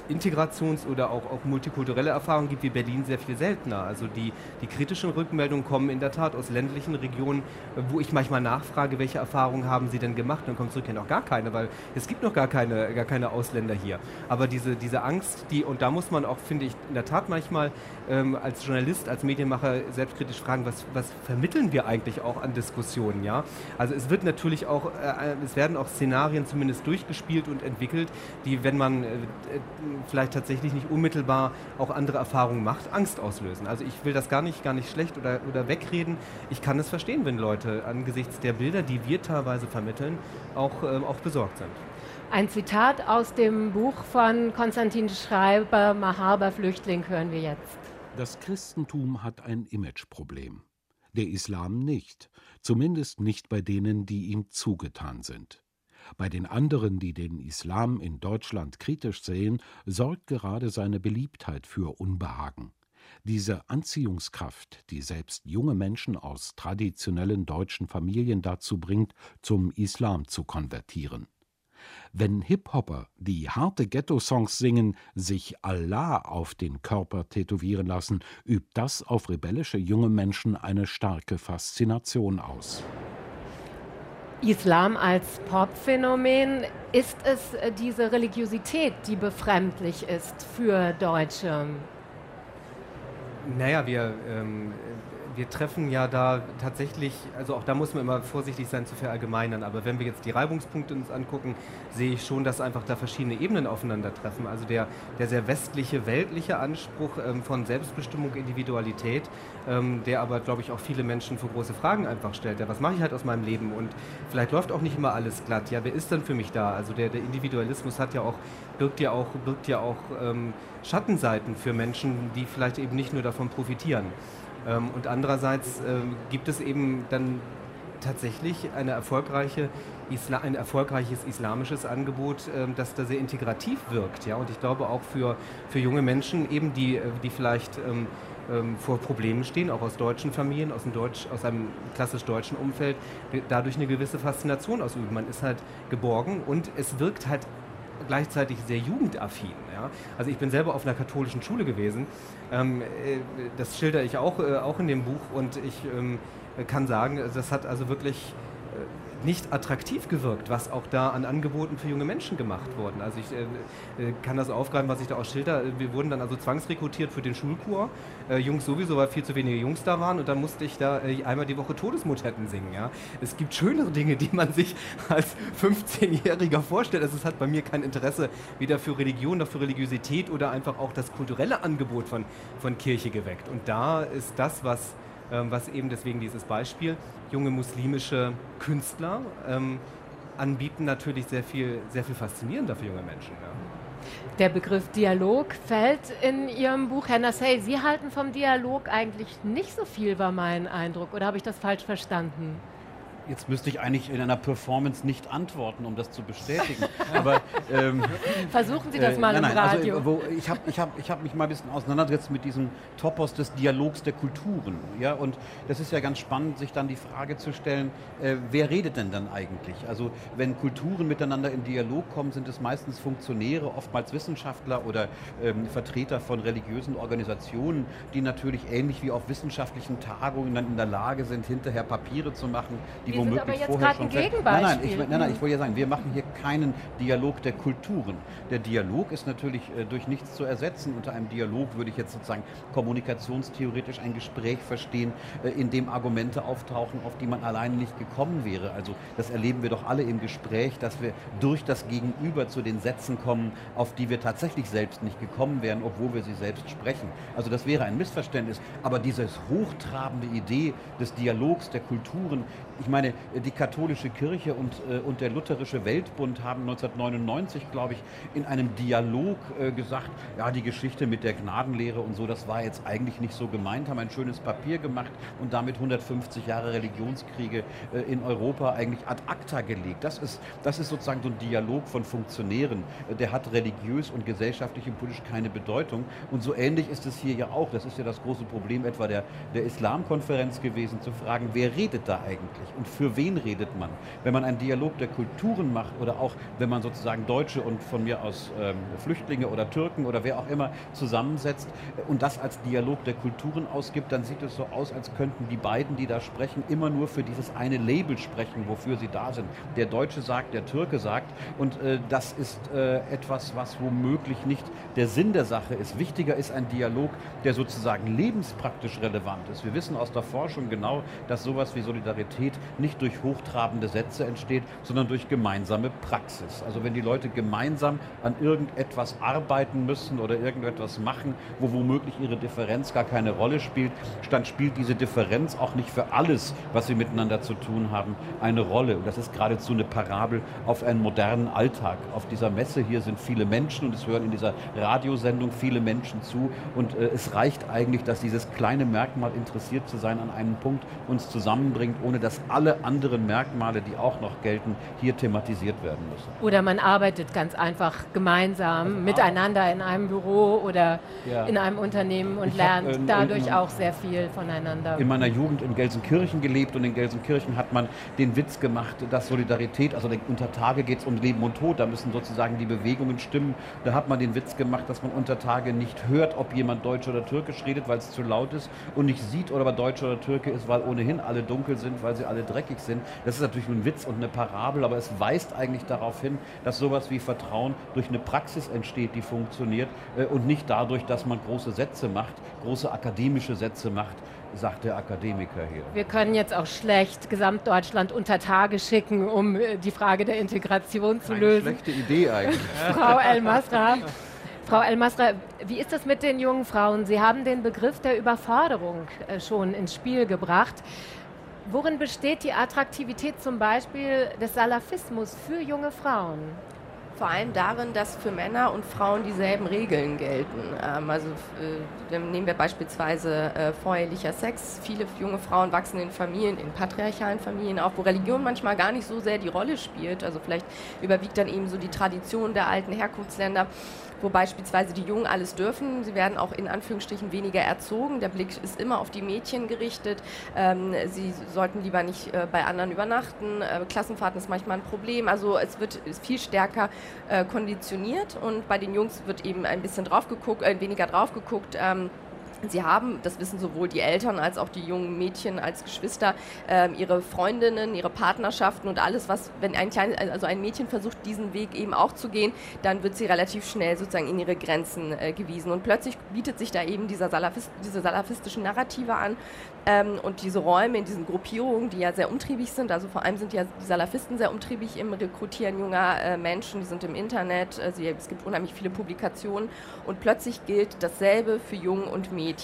Integrations- oder auch, auch multikulturelle Erfahrungen gibt wie Berlin, sehr viel seltener. Also die, die kritischen Rückmeldungen kommen in der Tat aus ländlichen Regionen, wo ich manchmal nachfrage, welche Erfahrungen haben Sie denn gemacht? Dann kommt zurück, ja noch gar keine, weil es gibt noch gar keine, gar keine Ausländer hier. Aber diese, diese Angst, die, und da muss man auch, finde ich, in der Tat manchmal ähm, als Journalist, als Medienmacher selbstkritisch fragen, was, was vermitteln wir eigentlich auch an Diskussionen? Ja? Also es wird natürlich auch, äh, es werden auch Szenarien zumindest durchgespielt und entwickelt, die, wenn man äh, vielleicht tatsächlich nicht unmittelbar auch andere Erfahrungen macht, Angst auslösen. Also ich will das gar nicht, gar nicht schlecht oder, oder wegreden. Ich kann es verstehen, wenn Leute angesichts der Bilder, die wir teilweise vermitteln, auch, äh, auch besorgt sind. Ein Zitat aus dem Buch von Konstantin Schreiber, Mahaber Flüchtling, hören wir jetzt. Das Christentum hat ein Imageproblem. Der Islam nicht, zumindest nicht bei denen, die ihm zugetan sind. Bei den anderen, die den Islam in Deutschland kritisch sehen, sorgt gerade seine Beliebtheit für Unbehagen. Diese Anziehungskraft, die selbst junge Menschen aus traditionellen deutschen Familien dazu bringt, zum Islam zu konvertieren. Wenn Hip-Hopper, die harte Ghetto-Songs singen, sich Allah auf den Körper tätowieren lassen, übt das auf rebellische junge Menschen eine starke Faszination aus. Islam als Popphänomen, ist es diese Religiosität, die befremdlich ist für Deutsche? Naja, wir, ähm, wir treffen ja da tatsächlich, also auch da muss man immer vorsichtig sein zu verallgemeinern, aber wenn wir jetzt die Reibungspunkte uns angucken, sehe ich schon, dass einfach da verschiedene Ebenen aufeinandertreffen. Also der, der sehr westliche, weltliche Anspruch ähm, von Selbstbestimmung, Individualität, ähm, der aber, glaube ich, auch viele Menschen vor große Fragen einfach stellt. Ja, was mache ich halt aus meinem Leben? Und vielleicht läuft auch nicht immer alles glatt. Ja, wer ist denn für mich da? Also der, der Individualismus hat ja auch, birgt ja auch, birgt ja auch ähm, Schattenseiten für Menschen, die vielleicht eben nicht nur davon profitieren. Ähm, und andererseits ähm, gibt es eben dann tatsächlich eine erfolgreiche Isla- ein erfolgreiches islamisches Angebot, ähm, das da sehr integrativ wirkt. Ja? Und ich glaube auch für, für junge Menschen, eben die, die vielleicht ähm, ähm, vor Problemen stehen, auch aus deutschen Familien, aus, dem Deutsch, aus einem klassisch deutschen Umfeld, dadurch eine gewisse Faszination ausüben. Man ist halt geborgen und es wirkt halt gleichzeitig sehr jugendaffin. Ja? Also ich bin selber auf einer katholischen Schule gewesen. Ähm, äh, das schilder ich auch, äh, auch in dem Buch und ich ähm, kann sagen, das hat also wirklich äh, nicht attraktiv gewirkt, was auch da an Angeboten für junge Menschen gemacht wurden. Also ich äh, kann das aufgreifen, was ich da auch schilder. Wir wurden dann also zwangsrekrutiert für den Schulchor. Äh, Jungs sowieso, weil viel zu wenige Jungs da waren und dann musste ich da äh, einmal die Woche Todesmotetten singen. Ja? Es gibt schönere Dinge, die man sich als fünfzehnjähriger vorstellt. Also es hat bei mir kein Interesse weder für Religion noch für Religiosität oder einfach auch das kulturelle Angebot von, von Kirche geweckt. Und da ist das, was Ähm, was eben deswegen dieses Beispiel junge muslimische Künstler ähm, anbieten, natürlich sehr viel, sehr viel faszinierender für junge Menschen. Ja. Der Begriff Dialog fällt in Ihrem Buch. Herr Nassey, Sie halten vom Dialog eigentlich nicht so viel, war mein Eindruck. Oder habe ich das falsch verstanden? Jetzt müsste ich eigentlich in einer Performance nicht antworten, um das zu bestätigen. Aber ähm, versuchen Sie das mal äh, nein, im nein, Radio. Also, wo, ich habe ich hab, ich hab mich mal ein bisschen auseinandergesetzt mit diesem Topos des Dialogs der Kulturen. Ja? Und das ist ja ganz spannend, sich dann die Frage zu stellen, äh, wer redet denn dann eigentlich? Also wenn Kulturen miteinander in Dialog kommen, sind es meistens Funktionäre, oftmals Wissenschaftler oder ähm, Vertreter von religiösen Organisationen, die natürlich ähnlich wie auf wissenschaftlichen Tagungen dann in der Lage sind, hinterher Papiere zu machen, die Wir sind aber jetzt gerade ein Gegenbeispiel. Nein, nein, ich, nein, nein, ich wollte ja sagen, wir machen hier keinen Dialog der Kulturen. Der Dialog ist natürlich äh, durch nichts zu ersetzen. Unter einem Dialog würde ich jetzt sozusagen kommunikationstheoretisch ein Gespräch verstehen, äh, in dem Argumente auftauchen, auf die man alleine nicht gekommen wäre. Also das erleben wir doch alle im Gespräch, dass wir durch das Gegenüber zu den Sätzen kommen, auf die wir tatsächlich selbst nicht gekommen wären, obwohl wir sie selbst sprechen. Also das wäre ein Missverständnis. Aber diese hochtrabende Idee des Dialogs der Kulturen, ich meine, die katholische Kirche und, äh, und der lutherische Weltbund haben neunzehnhundertneunundneunzig, glaube ich, in einem Dialog äh, gesagt, ja, die Geschichte mit der Gnadenlehre und so, das war jetzt eigentlich nicht so gemeint, haben ein schönes Papier gemacht und damit hundertfünfzig Jahre Religionskriege äh, in Europa eigentlich ad acta gelegt. Das ist, das ist sozusagen so ein Dialog von Funktionären. Äh, der hat religiös und gesellschaftlich und politisch keine Bedeutung. Und so ähnlich ist es hier ja auch. Das ist ja das große Problem etwa der, der Islamkonferenz gewesen, zu fragen, wer redet da eigentlich? Und für wen redet man? Wenn man einen Dialog der Kulturen macht oder auch wenn man sozusagen Deutsche und von mir aus ähm, Flüchtlinge oder Türken oder wer auch immer zusammensetzt und das als Dialog der Kulturen ausgibt, dann sieht es so aus, als könnten die beiden, die da sprechen, immer nur für dieses eine Label sprechen, wofür sie da sind. Der Deutsche sagt, der Türke sagt und äh, das ist äh, etwas, was womöglich nicht der Sinn der Sache ist. Wichtiger ist ein Dialog, der sozusagen lebenspraktisch relevant ist. Wir wissen aus der Forschung genau, dass sowas wie Solidarität nicht durch hochtrabende Sätze entsteht, sondern durch gemeinsame Praxis. Also wenn die Leute gemeinsam an irgendetwas arbeiten müssen oder irgendetwas machen, wo womöglich ihre Differenz gar keine Rolle spielt, dann spielt diese Differenz auch nicht für alles, was sie miteinander zu tun haben, eine Rolle. Und das ist geradezu eine Parabel auf einen modernen Alltag. Auf dieser Messe hier sind viele Menschen und es hören in dieser Radiosendung viele Menschen zu und äh, es reicht eigentlich, dass dieses kleine Merkmal, interessiert zu sein an einem Punkt, uns zusammenbringt, ohne dass alle anderen Merkmale, die auch noch gelten, hier thematisiert werden müssen. Oder man arbeitet ganz einfach gemeinsam also miteinander in einem Büro oder ja. in einem Unternehmen und ich lernt hab, äh, dadurch auch sehr viel voneinander. In meiner Jugend in Gelsenkirchen gelebt und in Gelsenkirchen hat man den Witz gemacht, dass Solidarität, also unter Tage geht es um Leben und Tod, da müssen sozusagen die Bewegungen stimmen. Da hat man den Witz gemacht, dass man unter Tage nicht hört, ob jemand Deutsch oder Türkisch redet, weil es zu laut ist und nicht sieht, ob er Deutsch oder Türke ist, weil ohnehin alle dunkel sind, weil sie alle dreckig sind. Das ist natürlich ein Witz und eine Parabel, aber es weist eigentlich darauf hin, dass sowas wie Vertrauen durch eine Praxis entsteht, die funktioniert äh, und nicht dadurch, dass man große Sätze macht, große akademische Sätze macht, sagt der Akademiker hier. Wir können jetzt auch schlecht Gesamtdeutschland unter Tage schicken, um die Frage der Integration zu Eine lösen. Schlechte Idee eigentlich. Frau El-Masra, Frau El-Masra, wie ist das mit den jungen Frauen? Sie haben den Begriff der Überforderung äh, schon ins Spiel gebracht. Worin besteht die Attraktivität zum Beispiel des Salafismus für junge Frauen? Vor allem darin, dass für Männer und Frauen dieselben Regeln gelten. Ähm, also äh, nehmen wir beispielsweise äh, vorehelicher Sex. Viele junge Frauen wachsen in Familien, in patriarchalen Familien auf, wo Religion manchmal gar nicht so sehr die Rolle spielt. Also vielleicht überwiegt dann eben so die Tradition der alten Herkunftsländer, wo beispielsweise die Jungen alles dürfen. Sie werden auch in Anführungsstrichen weniger erzogen. Der Blick ist immer auf die Mädchen gerichtet. Ähm, sie sollten lieber nicht äh, bei anderen übernachten. Äh, Klassenfahrten ist manchmal ein Problem. Also es wird ist viel stärker äh, konditioniert und bei den Jungs wird eben ein bisschen drauf geguckt, äh, weniger drauf geguckt. Ähm, Sie haben, das wissen sowohl die Eltern als auch die jungen Mädchen als Geschwister, äh, ihre Freundinnen, ihre Partnerschaften und alles, was, wenn ein kleines, also ein Mädchen versucht, diesen Weg eben auch zu gehen, dann wird sie relativ schnell sozusagen in ihre Grenzen äh, gewiesen. Und plötzlich bietet sich da eben dieser Salafist, diese salafistischen Narrative an ähm, und diese Räume in diesen Gruppierungen, die ja sehr umtriebig sind, also vor allem sind ja die Salafisten sehr umtriebig im Rekrutieren junger äh, Menschen, die sind im Internet, äh, sie, es gibt unheimlich viele Publikationen und plötzlich gilt dasselbe für Jungen und Mädchen.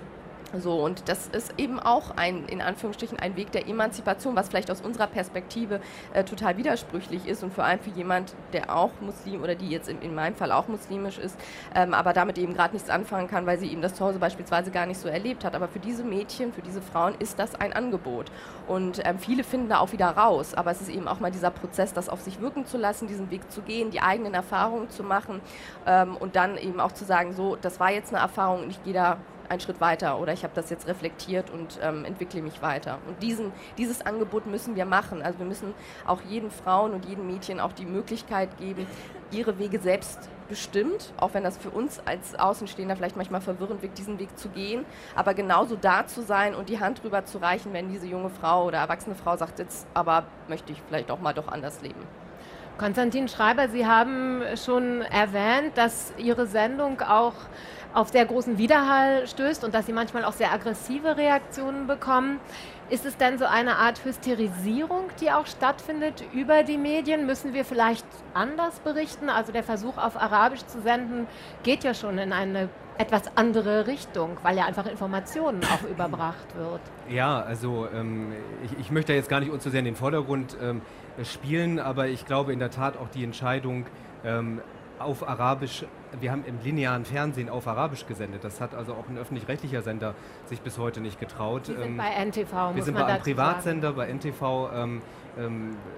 So, und das ist eben auch ein, in Anführungsstrichen, ein Weg der Emanzipation, was vielleicht aus unserer Perspektive äh, total widersprüchlich ist und vor allem für jemand, der auch Muslim oder die jetzt in, in meinem Fall auch muslimisch ist, ähm, aber damit eben gerade nichts anfangen kann, weil sie eben das zu Hause beispielsweise gar nicht so erlebt hat. Aber für diese Mädchen, für diese Frauen ist das ein Angebot. Und ähm, viele finden da auch wieder raus, aber es ist eben auch mal dieser Prozess, das auf sich wirken zu lassen, diesen Weg zu gehen, die eigenen Erfahrungen zu machen ähm, und dann eben auch zu sagen, so, das war jetzt eine Erfahrung und ich gehe da einen Schritt weiter oder ich habe das jetzt reflektiert und ähm, entwickle mich weiter. Und diesen, dieses Angebot müssen wir machen. Also wir müssen auch jedem Frauen und jedem Mädchen auch die Möglichkeit geben, ihre Wege selbst bestimmt, auch wenn das für uns als Außenstehender vielleicht manchmal verwirrend wirkt, diesen Weg zu gehen, aber genauso da zu sein und die Hand rüber zu reichen, wenn diese junge Frau oder erwachsene Frau sagt, jetzt aber möchte ich vielleicht auch mal doch anders leben. Konstantin Schreiber, Sie haben schon erwähnt, dass Ihre Sendung auch auf sehr großen Widerhall stößt und dass Sie manchmal auch sehr aggressive Reaktionen bekommen. Ist es denn so eine Art Hysterisierung, die auch stattfindet über die Medien? Müssen wir vielleicht anders berichten? Also der Versuch, auf Arabisch zu senden, geht ja schon in eine etwas andere Richtung, weil ja einfach Informationen auch überbracht wird. Ja, also ähm, ich, ich möchte jetzt gar nicht uns so sehr in den Vordergrund ähm, spielen, aber ich glaube in der Tat auch die Entscheidung, ähm, auf Arabisch, wir haben im linearen Fernsehen auf Arabisch gesendet. Das hat also auch ein öffentlich-rechtlicher Sender sich bis heute nicht getraut. Wir sind ähm, bei N T V, Wir muss sind man bei einem dazu Privatsender, sagen. bei N T V. Ähm, ähm,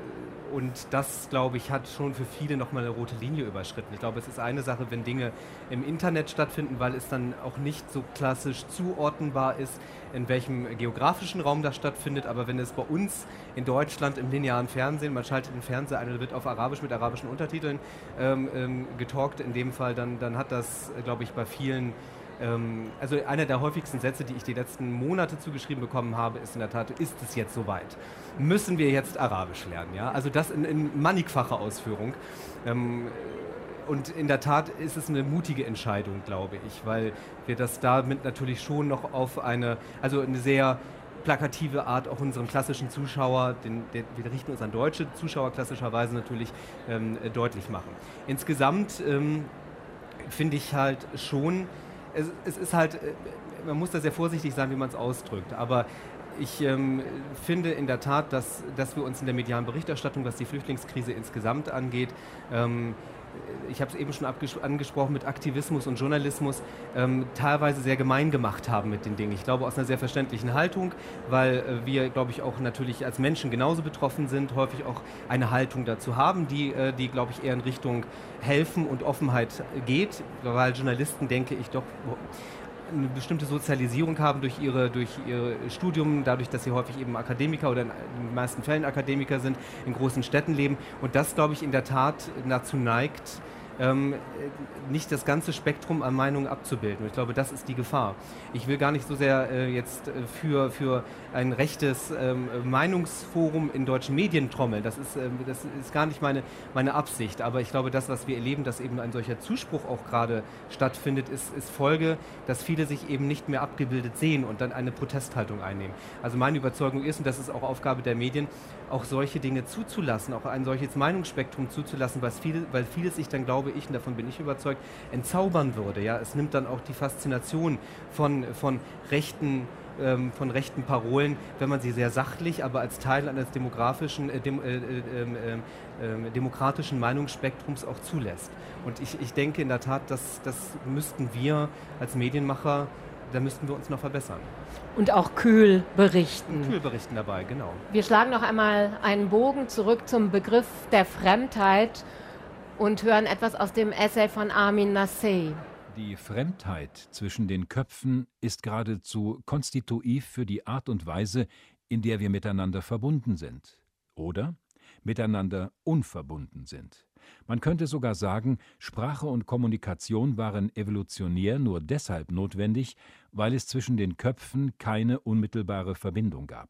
und das, glaube ich, hat schon für viele nochmal eine rote Linie überschritten. Ich glaube, es ist eine Sache, wenn Dinge im Internet stattfinden, weil es dann auch nicht so klassisch zuordnenbar ist, in welchem geografischen Raum das stattfindet. Aber wenn es bei uns in Deutschland im linearen Fernsehen, man schaltet den Fernseher ein und wird auf Arabisch mit arabischen Untertiteln ähm, ähm, getalkt, in dem Fall, dann, dann hat das, glaube ich, bei vielen... Also einer der häufigsten Sätze, die ich die letzten Monate zugeschrieben bekommen habe, ist in der Tat, ist es jetzt soweit? Müssen wir jetzt Arabisch lernen? Ja? Also das in, in mannigfacher Ausführung. Und in der Tat ist es eine mutige Entscheidung, glaube ich, weil wir das damit natürlich schon noch auf eine, also eine sehr plakative Art auch unseren klassischen Zuschauer, den, den, wir richten uns an deutsche Zuschauer klassischerweise natürlich ähm, deutlich machen. Insgesamt ähm, finde ich halt schon, Es, es ist halt, man muss da sehr vorsichtig sein, wie man es ausdrückt, aber ich ähm, finde in der Tat, dass, dass wir uns in der medialen Berichterstattung, was die Flüchtlingskrise insgesamt angeht, ähm, ich habe es eben schon angesprochen, mit Aktivismus und Journalismus ähm, teilweise sehr gemein gemacht haben mit den Dingen. Ich glaube, aus einer sehr verständlichen Haltung, weil äh, wir, glaube ich, auch natürlich als Menschen genauso betroffen sind, häufig auch eine Haltung dazu haben, die, äh, die glaube ich, eher in Richtung Helfen und Offenheit geht, weil Journalisten, denke ich, doch eine bestimmte Sozialisierung haben durch, ihre, durch ihr Studium, dadurch, dass sie häufig eben Akademiker oder in den meisten Fällen Akademiker sind, in großen Städten leben und das, glaube ich, in der Tat dazu neigt, ähm, nicht das ganze Spektrum an Meinungen abzubilden. Und ich glaube, das ist die Gefahr. Ich will gar nicht so sehr äh, jetzt für, für ein rechtes ähm, Meinungsforum in deutschen Medien trommeln. Das ist, ähm, das ist gar nicht meine, meine Absicht. Aber ich glaube, das, was wir erleben, dass eben ein solcher Zuspruch auch gerade stattfindet, ist, ist Folge, dass viele sich eben nicht mehr abgebildet sehen und dann eine Protesthaltung einnehmen. Also meine Überzeugung ist, und das ist auch Aufgabe der Medien, auch solche Dinge zuzulassen, auch ein solches Meinungsspektrum zuzulassen, was viele, weil vieles sich dann, glaube ich, und davon bin ich überzeugt, entzaubern würde. Ja? Es nimmt dann auch die Faszination von, von rechten ähm, von rechten Parolen, wenn man sie sehr sachlich, aber als Teil eines demografischen, äh, dem, äh, äh, äh, äh, demokratischen Meinungsspektrums auch zulässt. Und ich, ich denke in der Tat, dass das müssten wir als Medienmacher, da müssten wir uns noch verbessern. Und auch kühl berichten. Und kühl berichten dabei, genau. Wir schlagen noch einmal einen Bogen zurück zum Begriff der Fremdheit und hören etwas aus dem Essay von Amin Nassey. Die Fremdheit zwischen den Köpfen ist geradezu konstitutiv für die Art und Weise, in der wir miteinander verbunden sind oder miteinander unverbunden sind. Man könnte sogar sagen, Sprache und Kommunikation waren evolutionär nur deshalb notwendig, weil es zwischen den Köpfen keine unmittelbare Verbindung gab.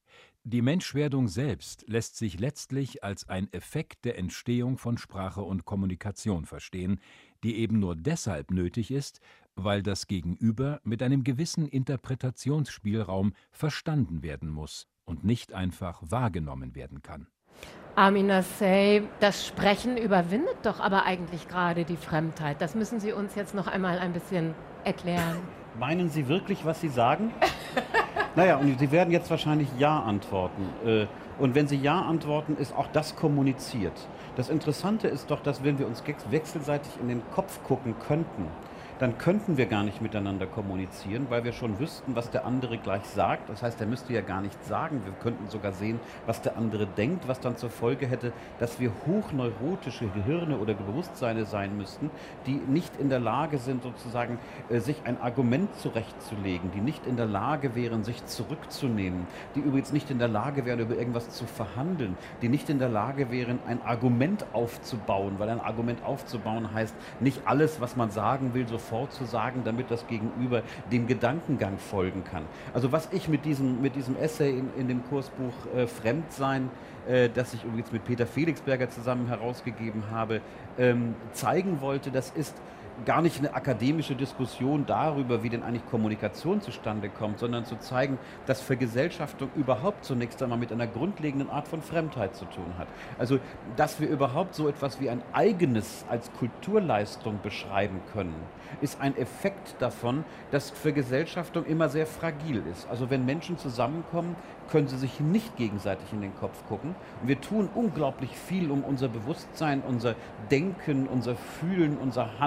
Die Menschwerdung selbst lässt sich letztlich als ein Effekt der Entstehung von Sprache und Kommunikation verstehen, die eben nur deshalb nötig ist, weil das Gegenüber mit einem gewissen Interpretationsspielraum verstanden werden muss und nicht einfach wahrgenommen werden kann. Amin Nassey, das Sprechen überwindet doch aber eigentlich gerade die Fremdheit. Das müssen Sie uns jetzt noch einmal ein bisschen erklären. Meinen Sie wirklich, was Sie sagen? Naja, und Sie werden jetzt wahrscheinlich Ja antworten. Und wenn Sie Ja antworten, ist auch das kommuniziert. Das Interessante ist doch, dass wenn wir uns wechselseitig in den Kopf gucken könnten, dann könnten wir gar nicht miteinander kommunizieren, weil wir schon wüssten, was der andere gleich sagt. Das heißt, er müsste ja gar nichts sagen. Wir könnten sogar sehen, was der andere denkt, was dann zur Folge hätte, dass wir hochneurotische Gehirne oder Bewusstseine sein müssten, die nicht in der Lage sind, sozusagen äh, sich ein Argument zurechtzulegen, die nicht in der Lage wären, sich zurückzunehmen, die übrigens nicht in der Lage wären, über irgendwas zu verhandeln, die nicht in der Lage wären, ein Argument aufzubauen, weil ein Argument aufzubauen heißt, nicht alles, was man sagen will, sofort zu sagen, damit das Gegenüber dem Gedankengang folgen kann. Also was ich mit diesem, mit diesem Essay in, in dem Kursbuch äh, Fremdsein, äh, das ich übrigens mit Peter Felixberger zusammen herausgegeben habe, ähm, zeigen wollte, das ist gar nicht eine akademische Diskussion darüber, wie denn eigentlich Kommunikation zustande kommt, sondern zu zeigen, dass Vergesellschaftung überhaupt zunächst einmal mit einer grundlegenden Art von Fremdheit zu tun hat. Also, dass wir überhaupt so etwas wie ein eigenes als Kulturleistung beschreiben können, ist ein Effekt davon, dass Vergesellschaftung immer sehr fragil ist. Also wenn Menschen zusammenkommen, können sie sich nicht gegenseitig in den Kopf gucken. Und wir tun unglaublich viel, um unser Bewusstsein, unser Denken, unser Fühlen, unser Handeln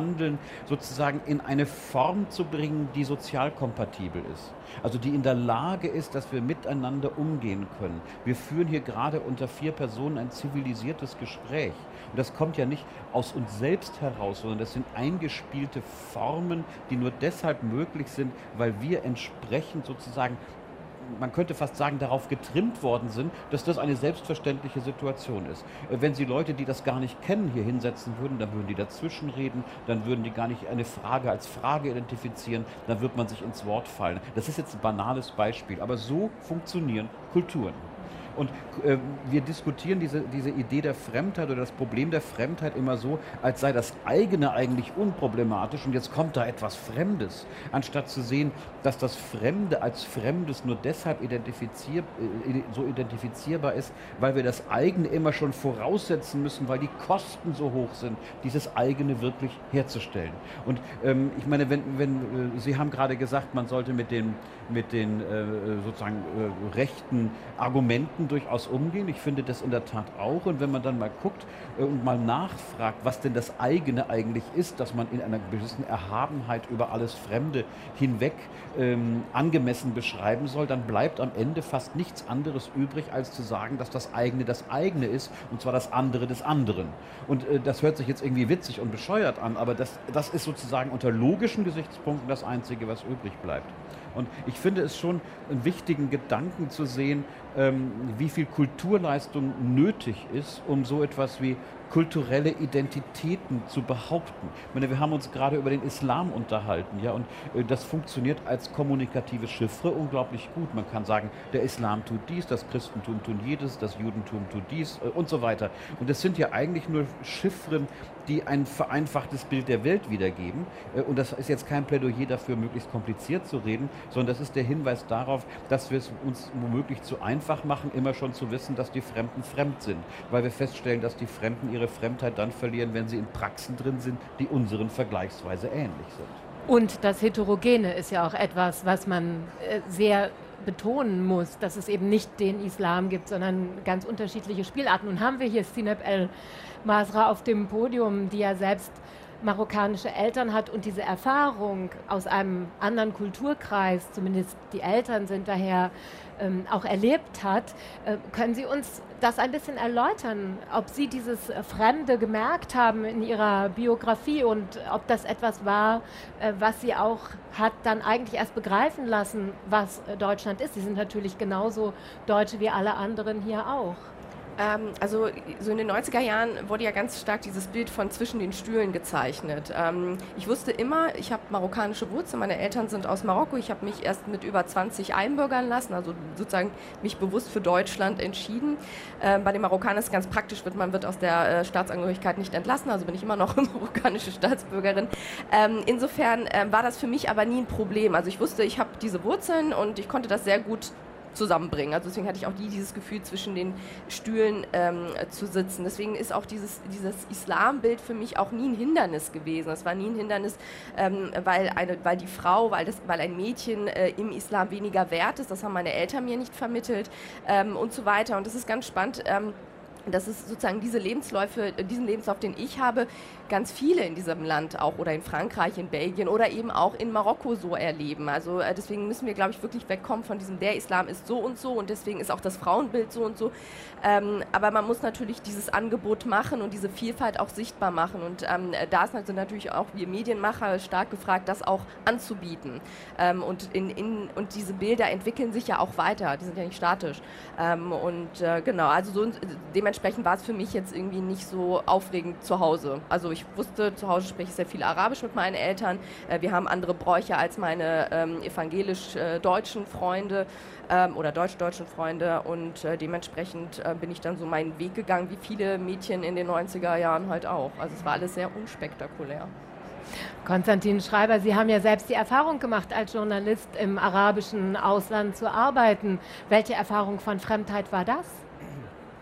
sozusagen in eine Form zu bringen, die sozial kompatibel ist. Also die in der Lage ist, dass wir miteinander umgehen können. Wir führen hier gerade unter vier Personen ein zivilisiertes Gespräch. Und das kommt ja nicht aus uns selbst heraus, sondern das sind eingespielte Formen, die nur deshalb möglich sind, weil wir entsprechend sozusagen, man könnte fast sagen, darauf getrimmt worden sind, dass das eine selbstverständliche Situation ist. Wenn Sie Leute, die das gar nicht kennen, hier hinsetzen würden, dann würden die dazwischen reden, dann würden die gar nicht eine Frage als Frage identifizieren, dann wird man sich ins Wort fallen. Das ist jetzt ein banales Beispiel, aber so funktionieren Kulturen. Und äh, wir diskutieren diese, diese Idee der Fremdheit oder das Problem der Fremdheit immer so, als sei das eigene eigentlich unproblematisch und jetzt kommt da etwas Fremdes, anstatt zu sehen, dass das Fremde als Fremdes nur deshalb identifizier, äh, so identifizierbar ist, weil wir das eigene immer schon voraussetzen müssen, weil die Kosten so hoch sind, dieses eigene wirklich herzustellen. Und ähm, ich meine, wenn, wenn äh, Sie haben gerade gesagt, man sollte mit den, mit den äh, sozusagen äh, rechten Argumenten durchaus umgehen. Ich finde das in der Tat auch. Und wenn man dann mal guckt äh, und mal nachfragt, was denn das eigene eigentlich ist, dass man in einer gewissen Erhabenheit über alles Fremde hinweg ähm, angemessen beschreiben soll, dann bleibt am Ende fast nichts anderes übrig, als zu sagen, dass das eigene das eigene ist und zwar das andere des anderen. Und äh, das hört sich jetzt irgendwie witzig und bescheuert an, aber das, das ist sozusagen unter logischen Gesichtspunkten das Einzige, was übrig bleibt. Und ich finde es schon einen wichtigen Gedanken zu sehen, ähm, wie viel Kulturleistung nötig ist, um so etwas wie kulturelle Identitäten zu behaupten. Ich meine, wir haben uns gerade über den Islam unterhalten, ja, und äh, das funktioniert als kommunikative Chiffre unglaublich gut. Man kann sagen, der Islam tut dies, das Christentum tut jedes, das Judentum tut dies äh, und so weiter. Und das sind ja eigentlich nur Chiffren, die ein vereinfachtes Bild der Welt wiedergeben. Äh, und das ist jetzt kein Plädoyer dafür, möglichst kompliziert zu reden, sondern das ist der Hinweis darauf, dass wir es uns womöglich zu einfach machen, immer schon zu wissen, dass die Fremden fremd sind. Weil wir feststellen, dass die Fremden ihre Fremdheit dann verlieren, wenn sie in Praxen drin sind, die unseren vergleichsweise ähnlich sind. Und das Heterogene ist ja auch etwas, was man äh, sehr betonen muss, dass es eben nicht den Islam gibt, sondern ganz unterschiedliche Spielarten. Nun haben wir hier Sineb El Masra auf dem Podium, die ja selbst marokkanische Eltern hat und diese Erfahrung aus einem anderen Kulturkreis, zumindest die Eltern sind daher, ähm, auch erlebt hat. Äh, können Sie uns das ein bisschen erläutern, ob Sie dieses Fremde gemerkt haben in Ihrer Biografie und ob das etwas war, äh, was Sie auch hat dann eigentlich erst begreifen lassen, was äh, Deutschland ist? Sie sind natürlich genauso Deutsche wie alle anderen hier auch. Ähm, also so in den neunziger Jahren wurde ja ganz stark dieses Bild von zwischen den Stühlen gezeichnet. Ähm, ich wusste immer, ich habe marokkanische Wurzeln, meine Eltern sind aus Marokko, ich habe mich erst mit über zwanzig einbürgern lassen, also sozusagen mich bewusst für Deutschland entschieden. Ähm, bei den Marokkanern ist es ganz praktisch, wird, man wird aus der äh, Staatsangehörigkeit nicht entlassen, also bin ich immer noch marokkanische Staatsbürgerin. Ähm, insofern äh, war das für mich aber nie ein Problem. Also ich wusste, ich habe diese Wurzeln und ich konnte das sehr gut zusammenbringen. Also deswegen hatte ich auch nie dieses Gefühl, zwischen den Stühlen ähm, zu sitzen. Deswegen ist auch dieses, dieses Islambild für mich auch nie ein Hindernis gewesen. Es war nie ein Hindernis, ähm, weil, eine, weil die Frau, weil, das, weil ein Mädchen äh, im Islam weniger wert ist. Das haben meine Eltern mir nicht vermittelt ähm, und so weiter. Und das ist ganz spannend. Ähm, Das ist sozusagen diese Lebensläufe, diesen Lebenslauf, den ich habe, ganz viele in diesem Land auch oder in Frankreich, in Belgien oder eben auch in Marokko so erleben. Also äh, deswegen müssen wir, glaube ich, wirklich wegkommen von diesem, der Islam ist so und so und deswegen ist auch das Frauenbild so und so. Ähm, aber man muss natürlich dieses Angebot machen und diese Vielfalt auch sichtbar machen. Und ähm, da sind natürlich auch wir Medienmacher stark gefragt, das auch anzubieten. Ähm, und, in, in, und diese Bilder entwickeln sich ja auch weiter, die sind ja nicht statisch. Ähm, und äh, genau, also so dementsprechend Entsprechend war es für mich jetzt irgendwie nicht so aufregend zu Hause. Also ich wusste, zu Hause spreche ich sehr viel Arabisch mit meinen Eltern. Äh, wir haben andere Bräuche als meine ähm, evangelisch-deutschen Freunde ähm, oder deutsch-deutschen Freunde und äh, dementsprechend äh, bin ich dann so meinen Weg gegangen, wie viele Mädchen in den neunziger Jahren halt auch. Also es war alles sehr unspektakulär. Konstantin Schreiber, Sie haben ja selbst die Erfahrung gemacht, als Journalist im arabischen Ausland zu arbeiten. Welche Erfahrung von Fremdheit war das? Auch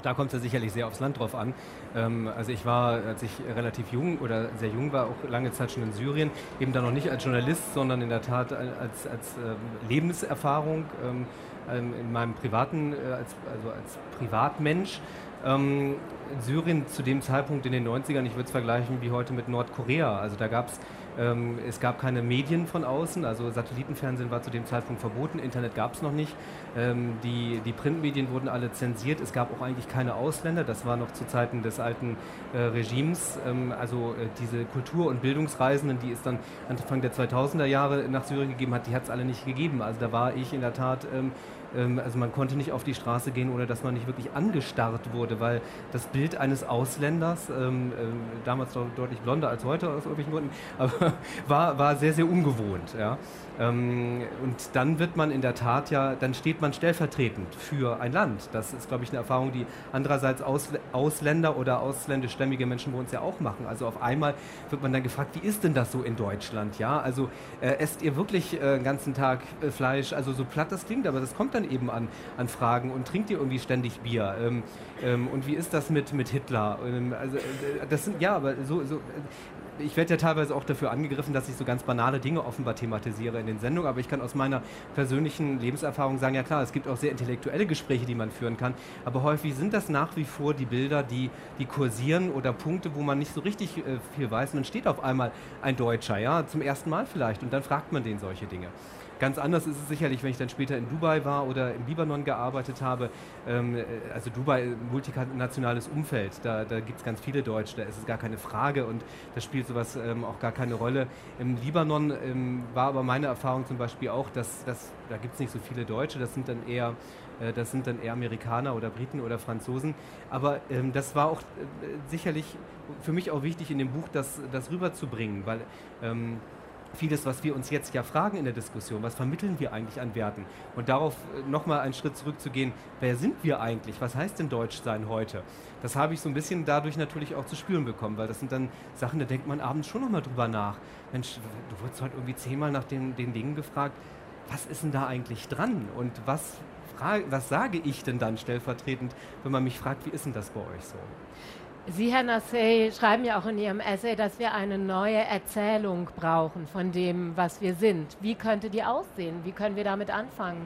da kommt es ja sicherlich sehr aufs Land drauf an. Ähm, also ich war, als ich relativ jung oder sehr jung war, auch lange Zeit schon in Syrien, eben dann noch nicht als Journalist, sondern in der Tat als, als ähm, Lebenserfahrung ähm, in meinem privaten, äh, als, also als Privatmensch. Ähm, Syrien zu dem Zeitpunkt in den neunzigern, ich würde es vergleichen wie heute mit Nordkorea. Also da gab es Ähm, es gab keine Medien von außen, also Satellitenfernsehen war zu dem Zeitpunkt verboten, Internet gab es noch nicht. Ähm, die, die Printmedien wurden alle zensiert, es gab auch eigentlich keine Ausländer, das war noch zu Zeiten des alten äh, Regimes. Ähm, also äh, diese Kultur- und Bildungsreisenden, die es dann Anfang der zweitausender Jahre nach Syrien gegeben hat, die hat es alle nicht gegeben. Also da war ich in der Tat... Ähm, Also man konnte nicht auf die Straße gehen, ohne dass man nicht wirklich angestarrt wurde, weil das Bild eines Ausländers, ähm, ähm, damals doch deutlich blonder als heute aus irgendwelchen Gründen, aber war, war sehr, sehr ungewohnt. Ja. Ähm, und dann wird man in der Tat ja, dann steht man stellvertretend für ein Land. Das ist, glaube ich, eine Erfahrung, die andererseits Ausl- Ausländer oder ausländischstämmige Menschen bei uns ja auch machen. Also auf einmal wird man dann gefragt, wie ist denn das so in Deutschland? Ja, also äh, esst ihr wirklich äh, den ganzen Tag äh, Fleisch? Also so platt das klingt, aber das kommt dann eben an, an Fragen und trinkt ihr irgendwie ständig Bier? Ähm, ähm, und wie ist das mit, mit Hitler? Ähm, also, äh, das sind, ja, aber so, so äh, ich werde ja teilweise auch dafür angegriffen, dass ich so ganz banale Dinge offenbar thematisiere in den Sendungen, aber ich kann aus meiner persönlichen Lebenserfahrung sagen, ja klar, es gibt auch sehr intellektuelle Gespräche, die man führen kann, aber häufig sind das nach wie vor die Bilder, die, die kursieren oder Punkte, wo man nicht so richtig äh, viel weiß und dann steht auf einmal ein Deutscher, ja, zum ersten Mal vielleicht und dann fragt man den solche Dinge. Ganz anders ist es sicherlich, wenn ich dann später in Dubai war oder im Libanon gearbeitet habe. Ähm, also Dubai, multinationales Umfeld, da, da gibt es ganz viele Deutsche, da ist es gar keine Frage und da spielt sowas ähm, auch gar keine Rolle. Im Libanon ähm, war aber meine Erfahrung zum Beispiel auch, dass, dass da gibt es nicht so viele Deutsche, das sind dann eher äh, das sind dann eher Amerikaner oder Briten oder Franzosen. Aber ähm, das war auch äh, sicherlich für mich auch wichtig in dem Buch, das, das rüberzubringen, weil ähm, vieles, was wir uns jetzt ja fragen in der Diskussion, was vermitteln wir eigentlich an Werten? Und darauf nochmal einen Schritt zurückzugehen, wer sind wir eigentlich? Was heißt denn Deutschsein heute? Das habe ich so ein bisschen dadurch natürlich auch zu spüren bekommen, weil das sind dann Sachen, da denkt man abends schon nochmal drüber nach. Mensch, du wurdest heute irgendwie zehnmal nach den, den Dingen gefragt, was ist denn da eigentlich dran? Und was, frage, was sage ich denn dann stellvertretend, wenn man mich fragt, wie ist denn das bei euch so? Sie, Herr Nassé, schreiben ja auch in Ihrem Essay, dass wir eine neue Erzählung brauchen von dem, was wir sind. Wie könnte die aussehen? Wie können wir damit anfangen?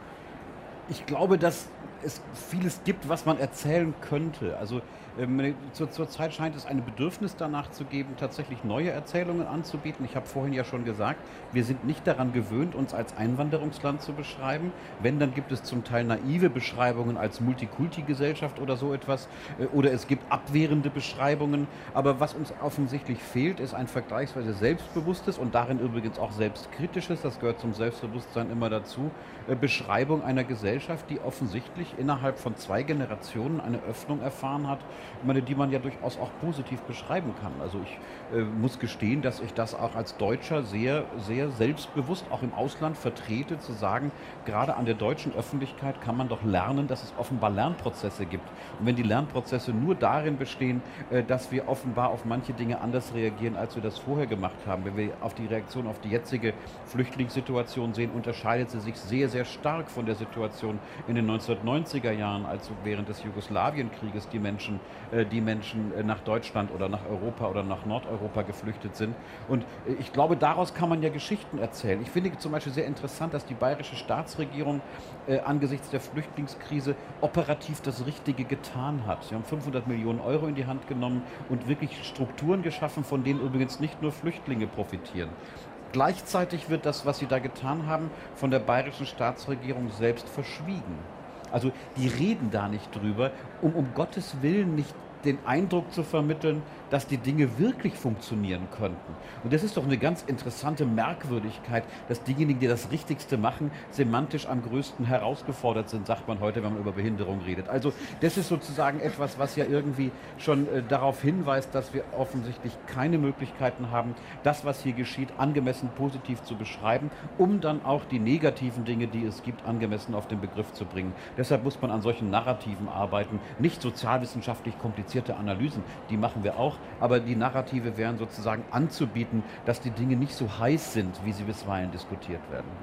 Ich glaube, dass es vieles gibt, was man erzählen könnte. Also ähm, zur, zur Zeit scheint es ein Bedürfnis danach zu geben, tatsächlich neue Erzählungen anzubieten. Ich habe vorhin ja schon gesagt, wir sind nicht daran gewöhnt, uns als Einwanderungsland zu beschreiben. Wenn, dann gibt es zum Teil naive Beschreibungen als Multikulti-Gesellschaft oder so etwas. Äh, oder es gibt abwehrende Beschreibungen. Aber was uns offensichtlich fehlt, ist ein vergleichsweise selbstbewusstes und darin übrigens auch selbstkritisches, das gehört zum Selbstbewusstsein immer dazu, äh, Beschreibung einer Gesellschaft, die offensichtlich innerhalb von zwei Generationen eine Öffnung erfahren hat, meine, die man ja durchaus auch positiv beschreiben kann. Also ich äh, muss gestehen, dass ich das auch als Deutscher sehr, sehr selbstbewusst auch im Ausland vertrete, zu sagen, gerade an der deutschen Öffentlichkeit kann man doch lernen, dass es offenbar Lernprozesse gibt. Und wenn die Lernprozesse nur darin bestehen, äh, dass wir offenbar auf manche Dinge anders reagieren, als wir das vorher gemacht haben, wenn wir auf die Reaktion auf die jetzige Flüchtlingssituation sehen, unterscheidet sie sich sehr, sehr stark von der Situation in den neunzehnhundertneunziger Jahren, als während des Jugoslawienkrieges die Menschen, äh, die Menschen äh, nach Deutschland oder nach Europa oder nach Nordeuropa geflüchtet sind. Und äh, ich glaube, daraus kann man ja Geschichten erzählen. Ich finde zum Beispiel sehr interessant, dass die bayerische Staatsregierung äh, angesichts der Flüchtlingskrise operativ das Richtige getan hat. Sie haben fünfhundert Millionen Euro in die Hand genommen und wirklich Strukturen geschaffen, von denen übrigens nicht nur Flüchtlinge profitieren. Gleichzeitig wird das, was sie da getan haben, von der bayerischen Staatsregierung selbst verschwiegen. Also die reden da nicht drüber, um um Gottes Willen nicht den Eindruck zu vermitteln, dass die Dinge wirklich funktionieren könnten. Und das ist doch eine ganz interessante Merkwürdigkeit, dass diejenigen, die das Richtigste machen, semantisch am größten herausgefordert sind, sagt man heute, wenn man über Behinderung redet. Also das ist sozusagen etwas, was ja irgendwie schon äh, darauf hinweist, dass wir offensichtlich keine Möglichkeiten haben, das, was hier geschieht, angemessen positiv zu beschreiben, um dann auch die negativen Dinge, die es gibt, angemessen auf den Begriff zu bringen. Deshalb muss man an solchen Narrativen arbeiten, nicht sozialwissenschaftlich komplizierte Analysen, die machen wir auch, aber die Narrative wären sozusagen anzubieten, dass die Dinge nicht so heiß sind, wie sie bisweilen diskutiert werden.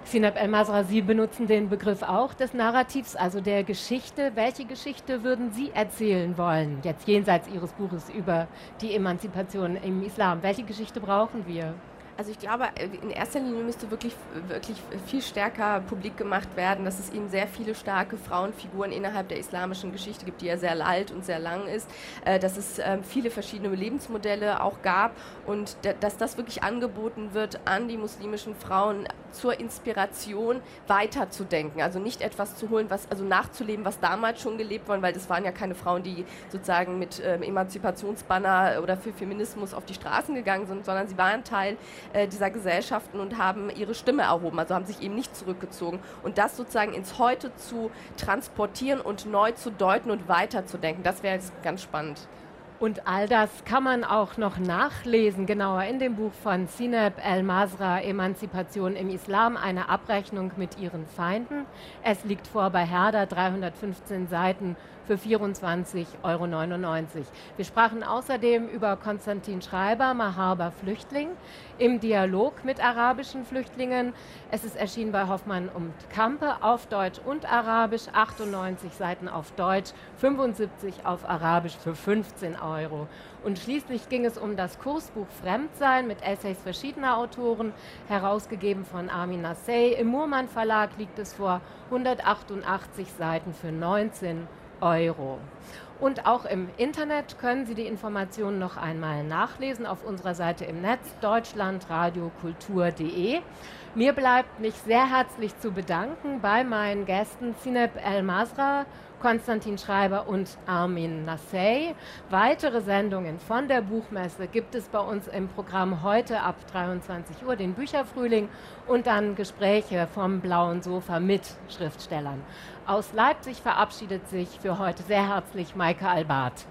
Sinab El-Masra, Sie benutzen den Begriff auch des Narrativs, also der Geschichte. Welche Geschichte würden Sie erzählen wollen, jetzt jenseits Ihres Buches über die Emanzipation im Islam? Welche Geschichte brauchen wir? Also ich glaube, in erster Linie müsste wirklich, wirklich viel stärker publik gemacht werden, dass es eben sehr viele starke Frauenfiguren innerhalb der islamischen Geschichte gibt, die ja sehr alt und sehr lang ist, dass es viele verschiedene Lebensmodelle auch gab und dass das wirklich angeboten wird an die muslimischen Frauen zur Inspiration weiterzudenken, also nicht etwas zu holen, was, also nachzuleben, was damals schon gelebt wurde, weil das waren ja keine Frauen, die sozusagen mit ähm, Emanzipationsbanner oder für Feminismus auf die Straßen gegangen sind, sondern sie waren Teil dieser Gesellschaften und haben ihre Stimme erhoben, also haben sich eben nicht zurückgezogen. Und das sozusagen ins Heute zu transportieren und neu zu deuten und weiterzudenken, das wäre jetzt ganz spannend. Und all das kann man auch noch nachlesen, genauer in dem Buch von Sinab El-Masra, Emanzipation im Islam, eine Abrechnung mit ihren Feinden. Es liegt vor bei Herder, dreihundertfünfzehn Seiten für vierundzwanzig Euro neunundneunzig. Wir sprachen außerdem über Konstantin Schreiber, Maharba Flüchtling, im Dialog mit arabischen Flüchtlingen. Es ist erschienen bei Hoffmann und Campe auf Deutsch und Arabisch, achtundneunzig Seiten auf Deutsch, fünfundsiebzig auf Arabisch für fünfzehn Euro. Und schließlich ging es um das Kursbuch Fremdsein mit Essays verschiedener Autoren, herausgegeben von Armin Nassey. Im Murmann Verlag liegt es vor, hundertachtundachtzig Seiten für neunzehn Euro. Und auch im Internet können Sie die Informationen noch einmal nachlesen auf unserer Seite im Netz deutschlandradiokultur punkt de. Mir bleibt mich sehr herzlich zu bedanken bei meinen Gästen Sinab El-Masra, Konstantin Schreiber und Armin Nassey. Weitere Sendungen von der Buchmesse gibt es bei uns im Programm heute ab dreiundzwanzig Uhr, den Bücherfrühling, und dann Gespräche vom blauen Sofa mit Schriftstellern. Aus Leipzig verabschiedet sich für heute sehr herzlich Maike Albart.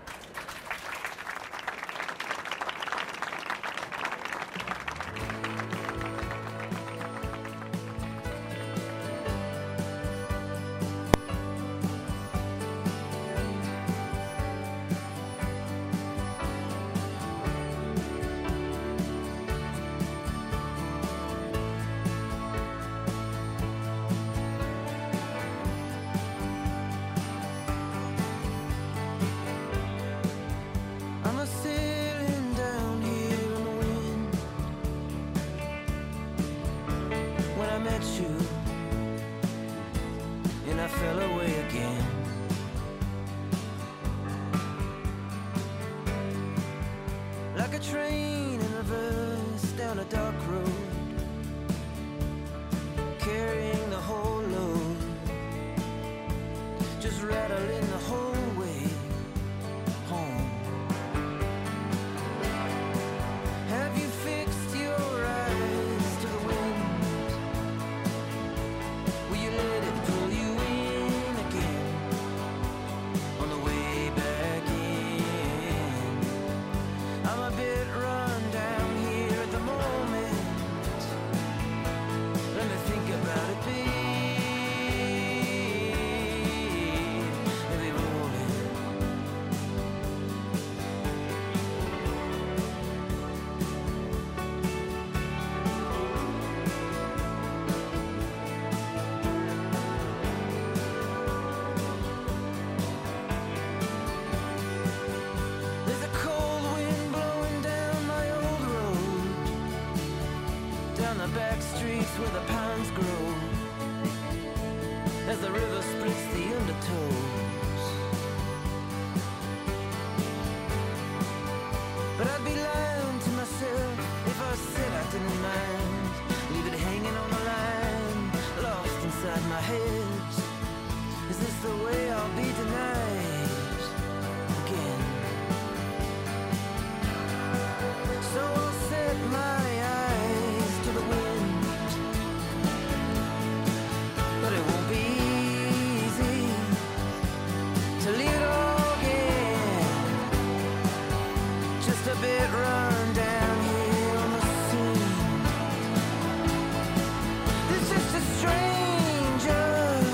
Where the pines grow as the river splits the undertows. But I'd be lying to myself if I said I didn't mind. Leave it hanging on the line, lost inside my head. Is this the way I'll be tonight again? So I'll set my eyes to the wind. A bit run down here on the scene. There's just a stranger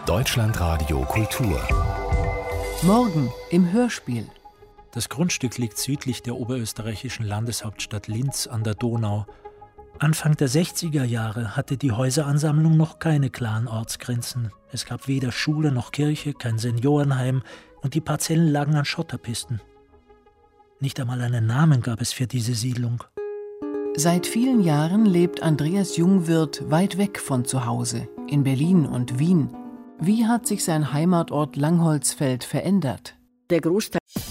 Deutschlandradio Kultur. Morgen im Hörspiel. Das Grundstück liegt südlich der oberösterreichischen Landeshauptstadt Linz an der Donau. Anfang der sechziger Jahre hatte die Häuseransammlung noch keine klaren Ortsgrenzen. Es gab weder Schule noch Kirche, kein Seniorenheim und die Parzellen lagen an Schotterpisten. Nicht einmal einen Namen gab es für diese Siedlung. Seit vielen Jahren lebt Andreas Jungwirth weit weg von zu Hause, in Berlin und Wien. Wie hat sich sein Heimatort Langholzfeld verändert? Der Großteil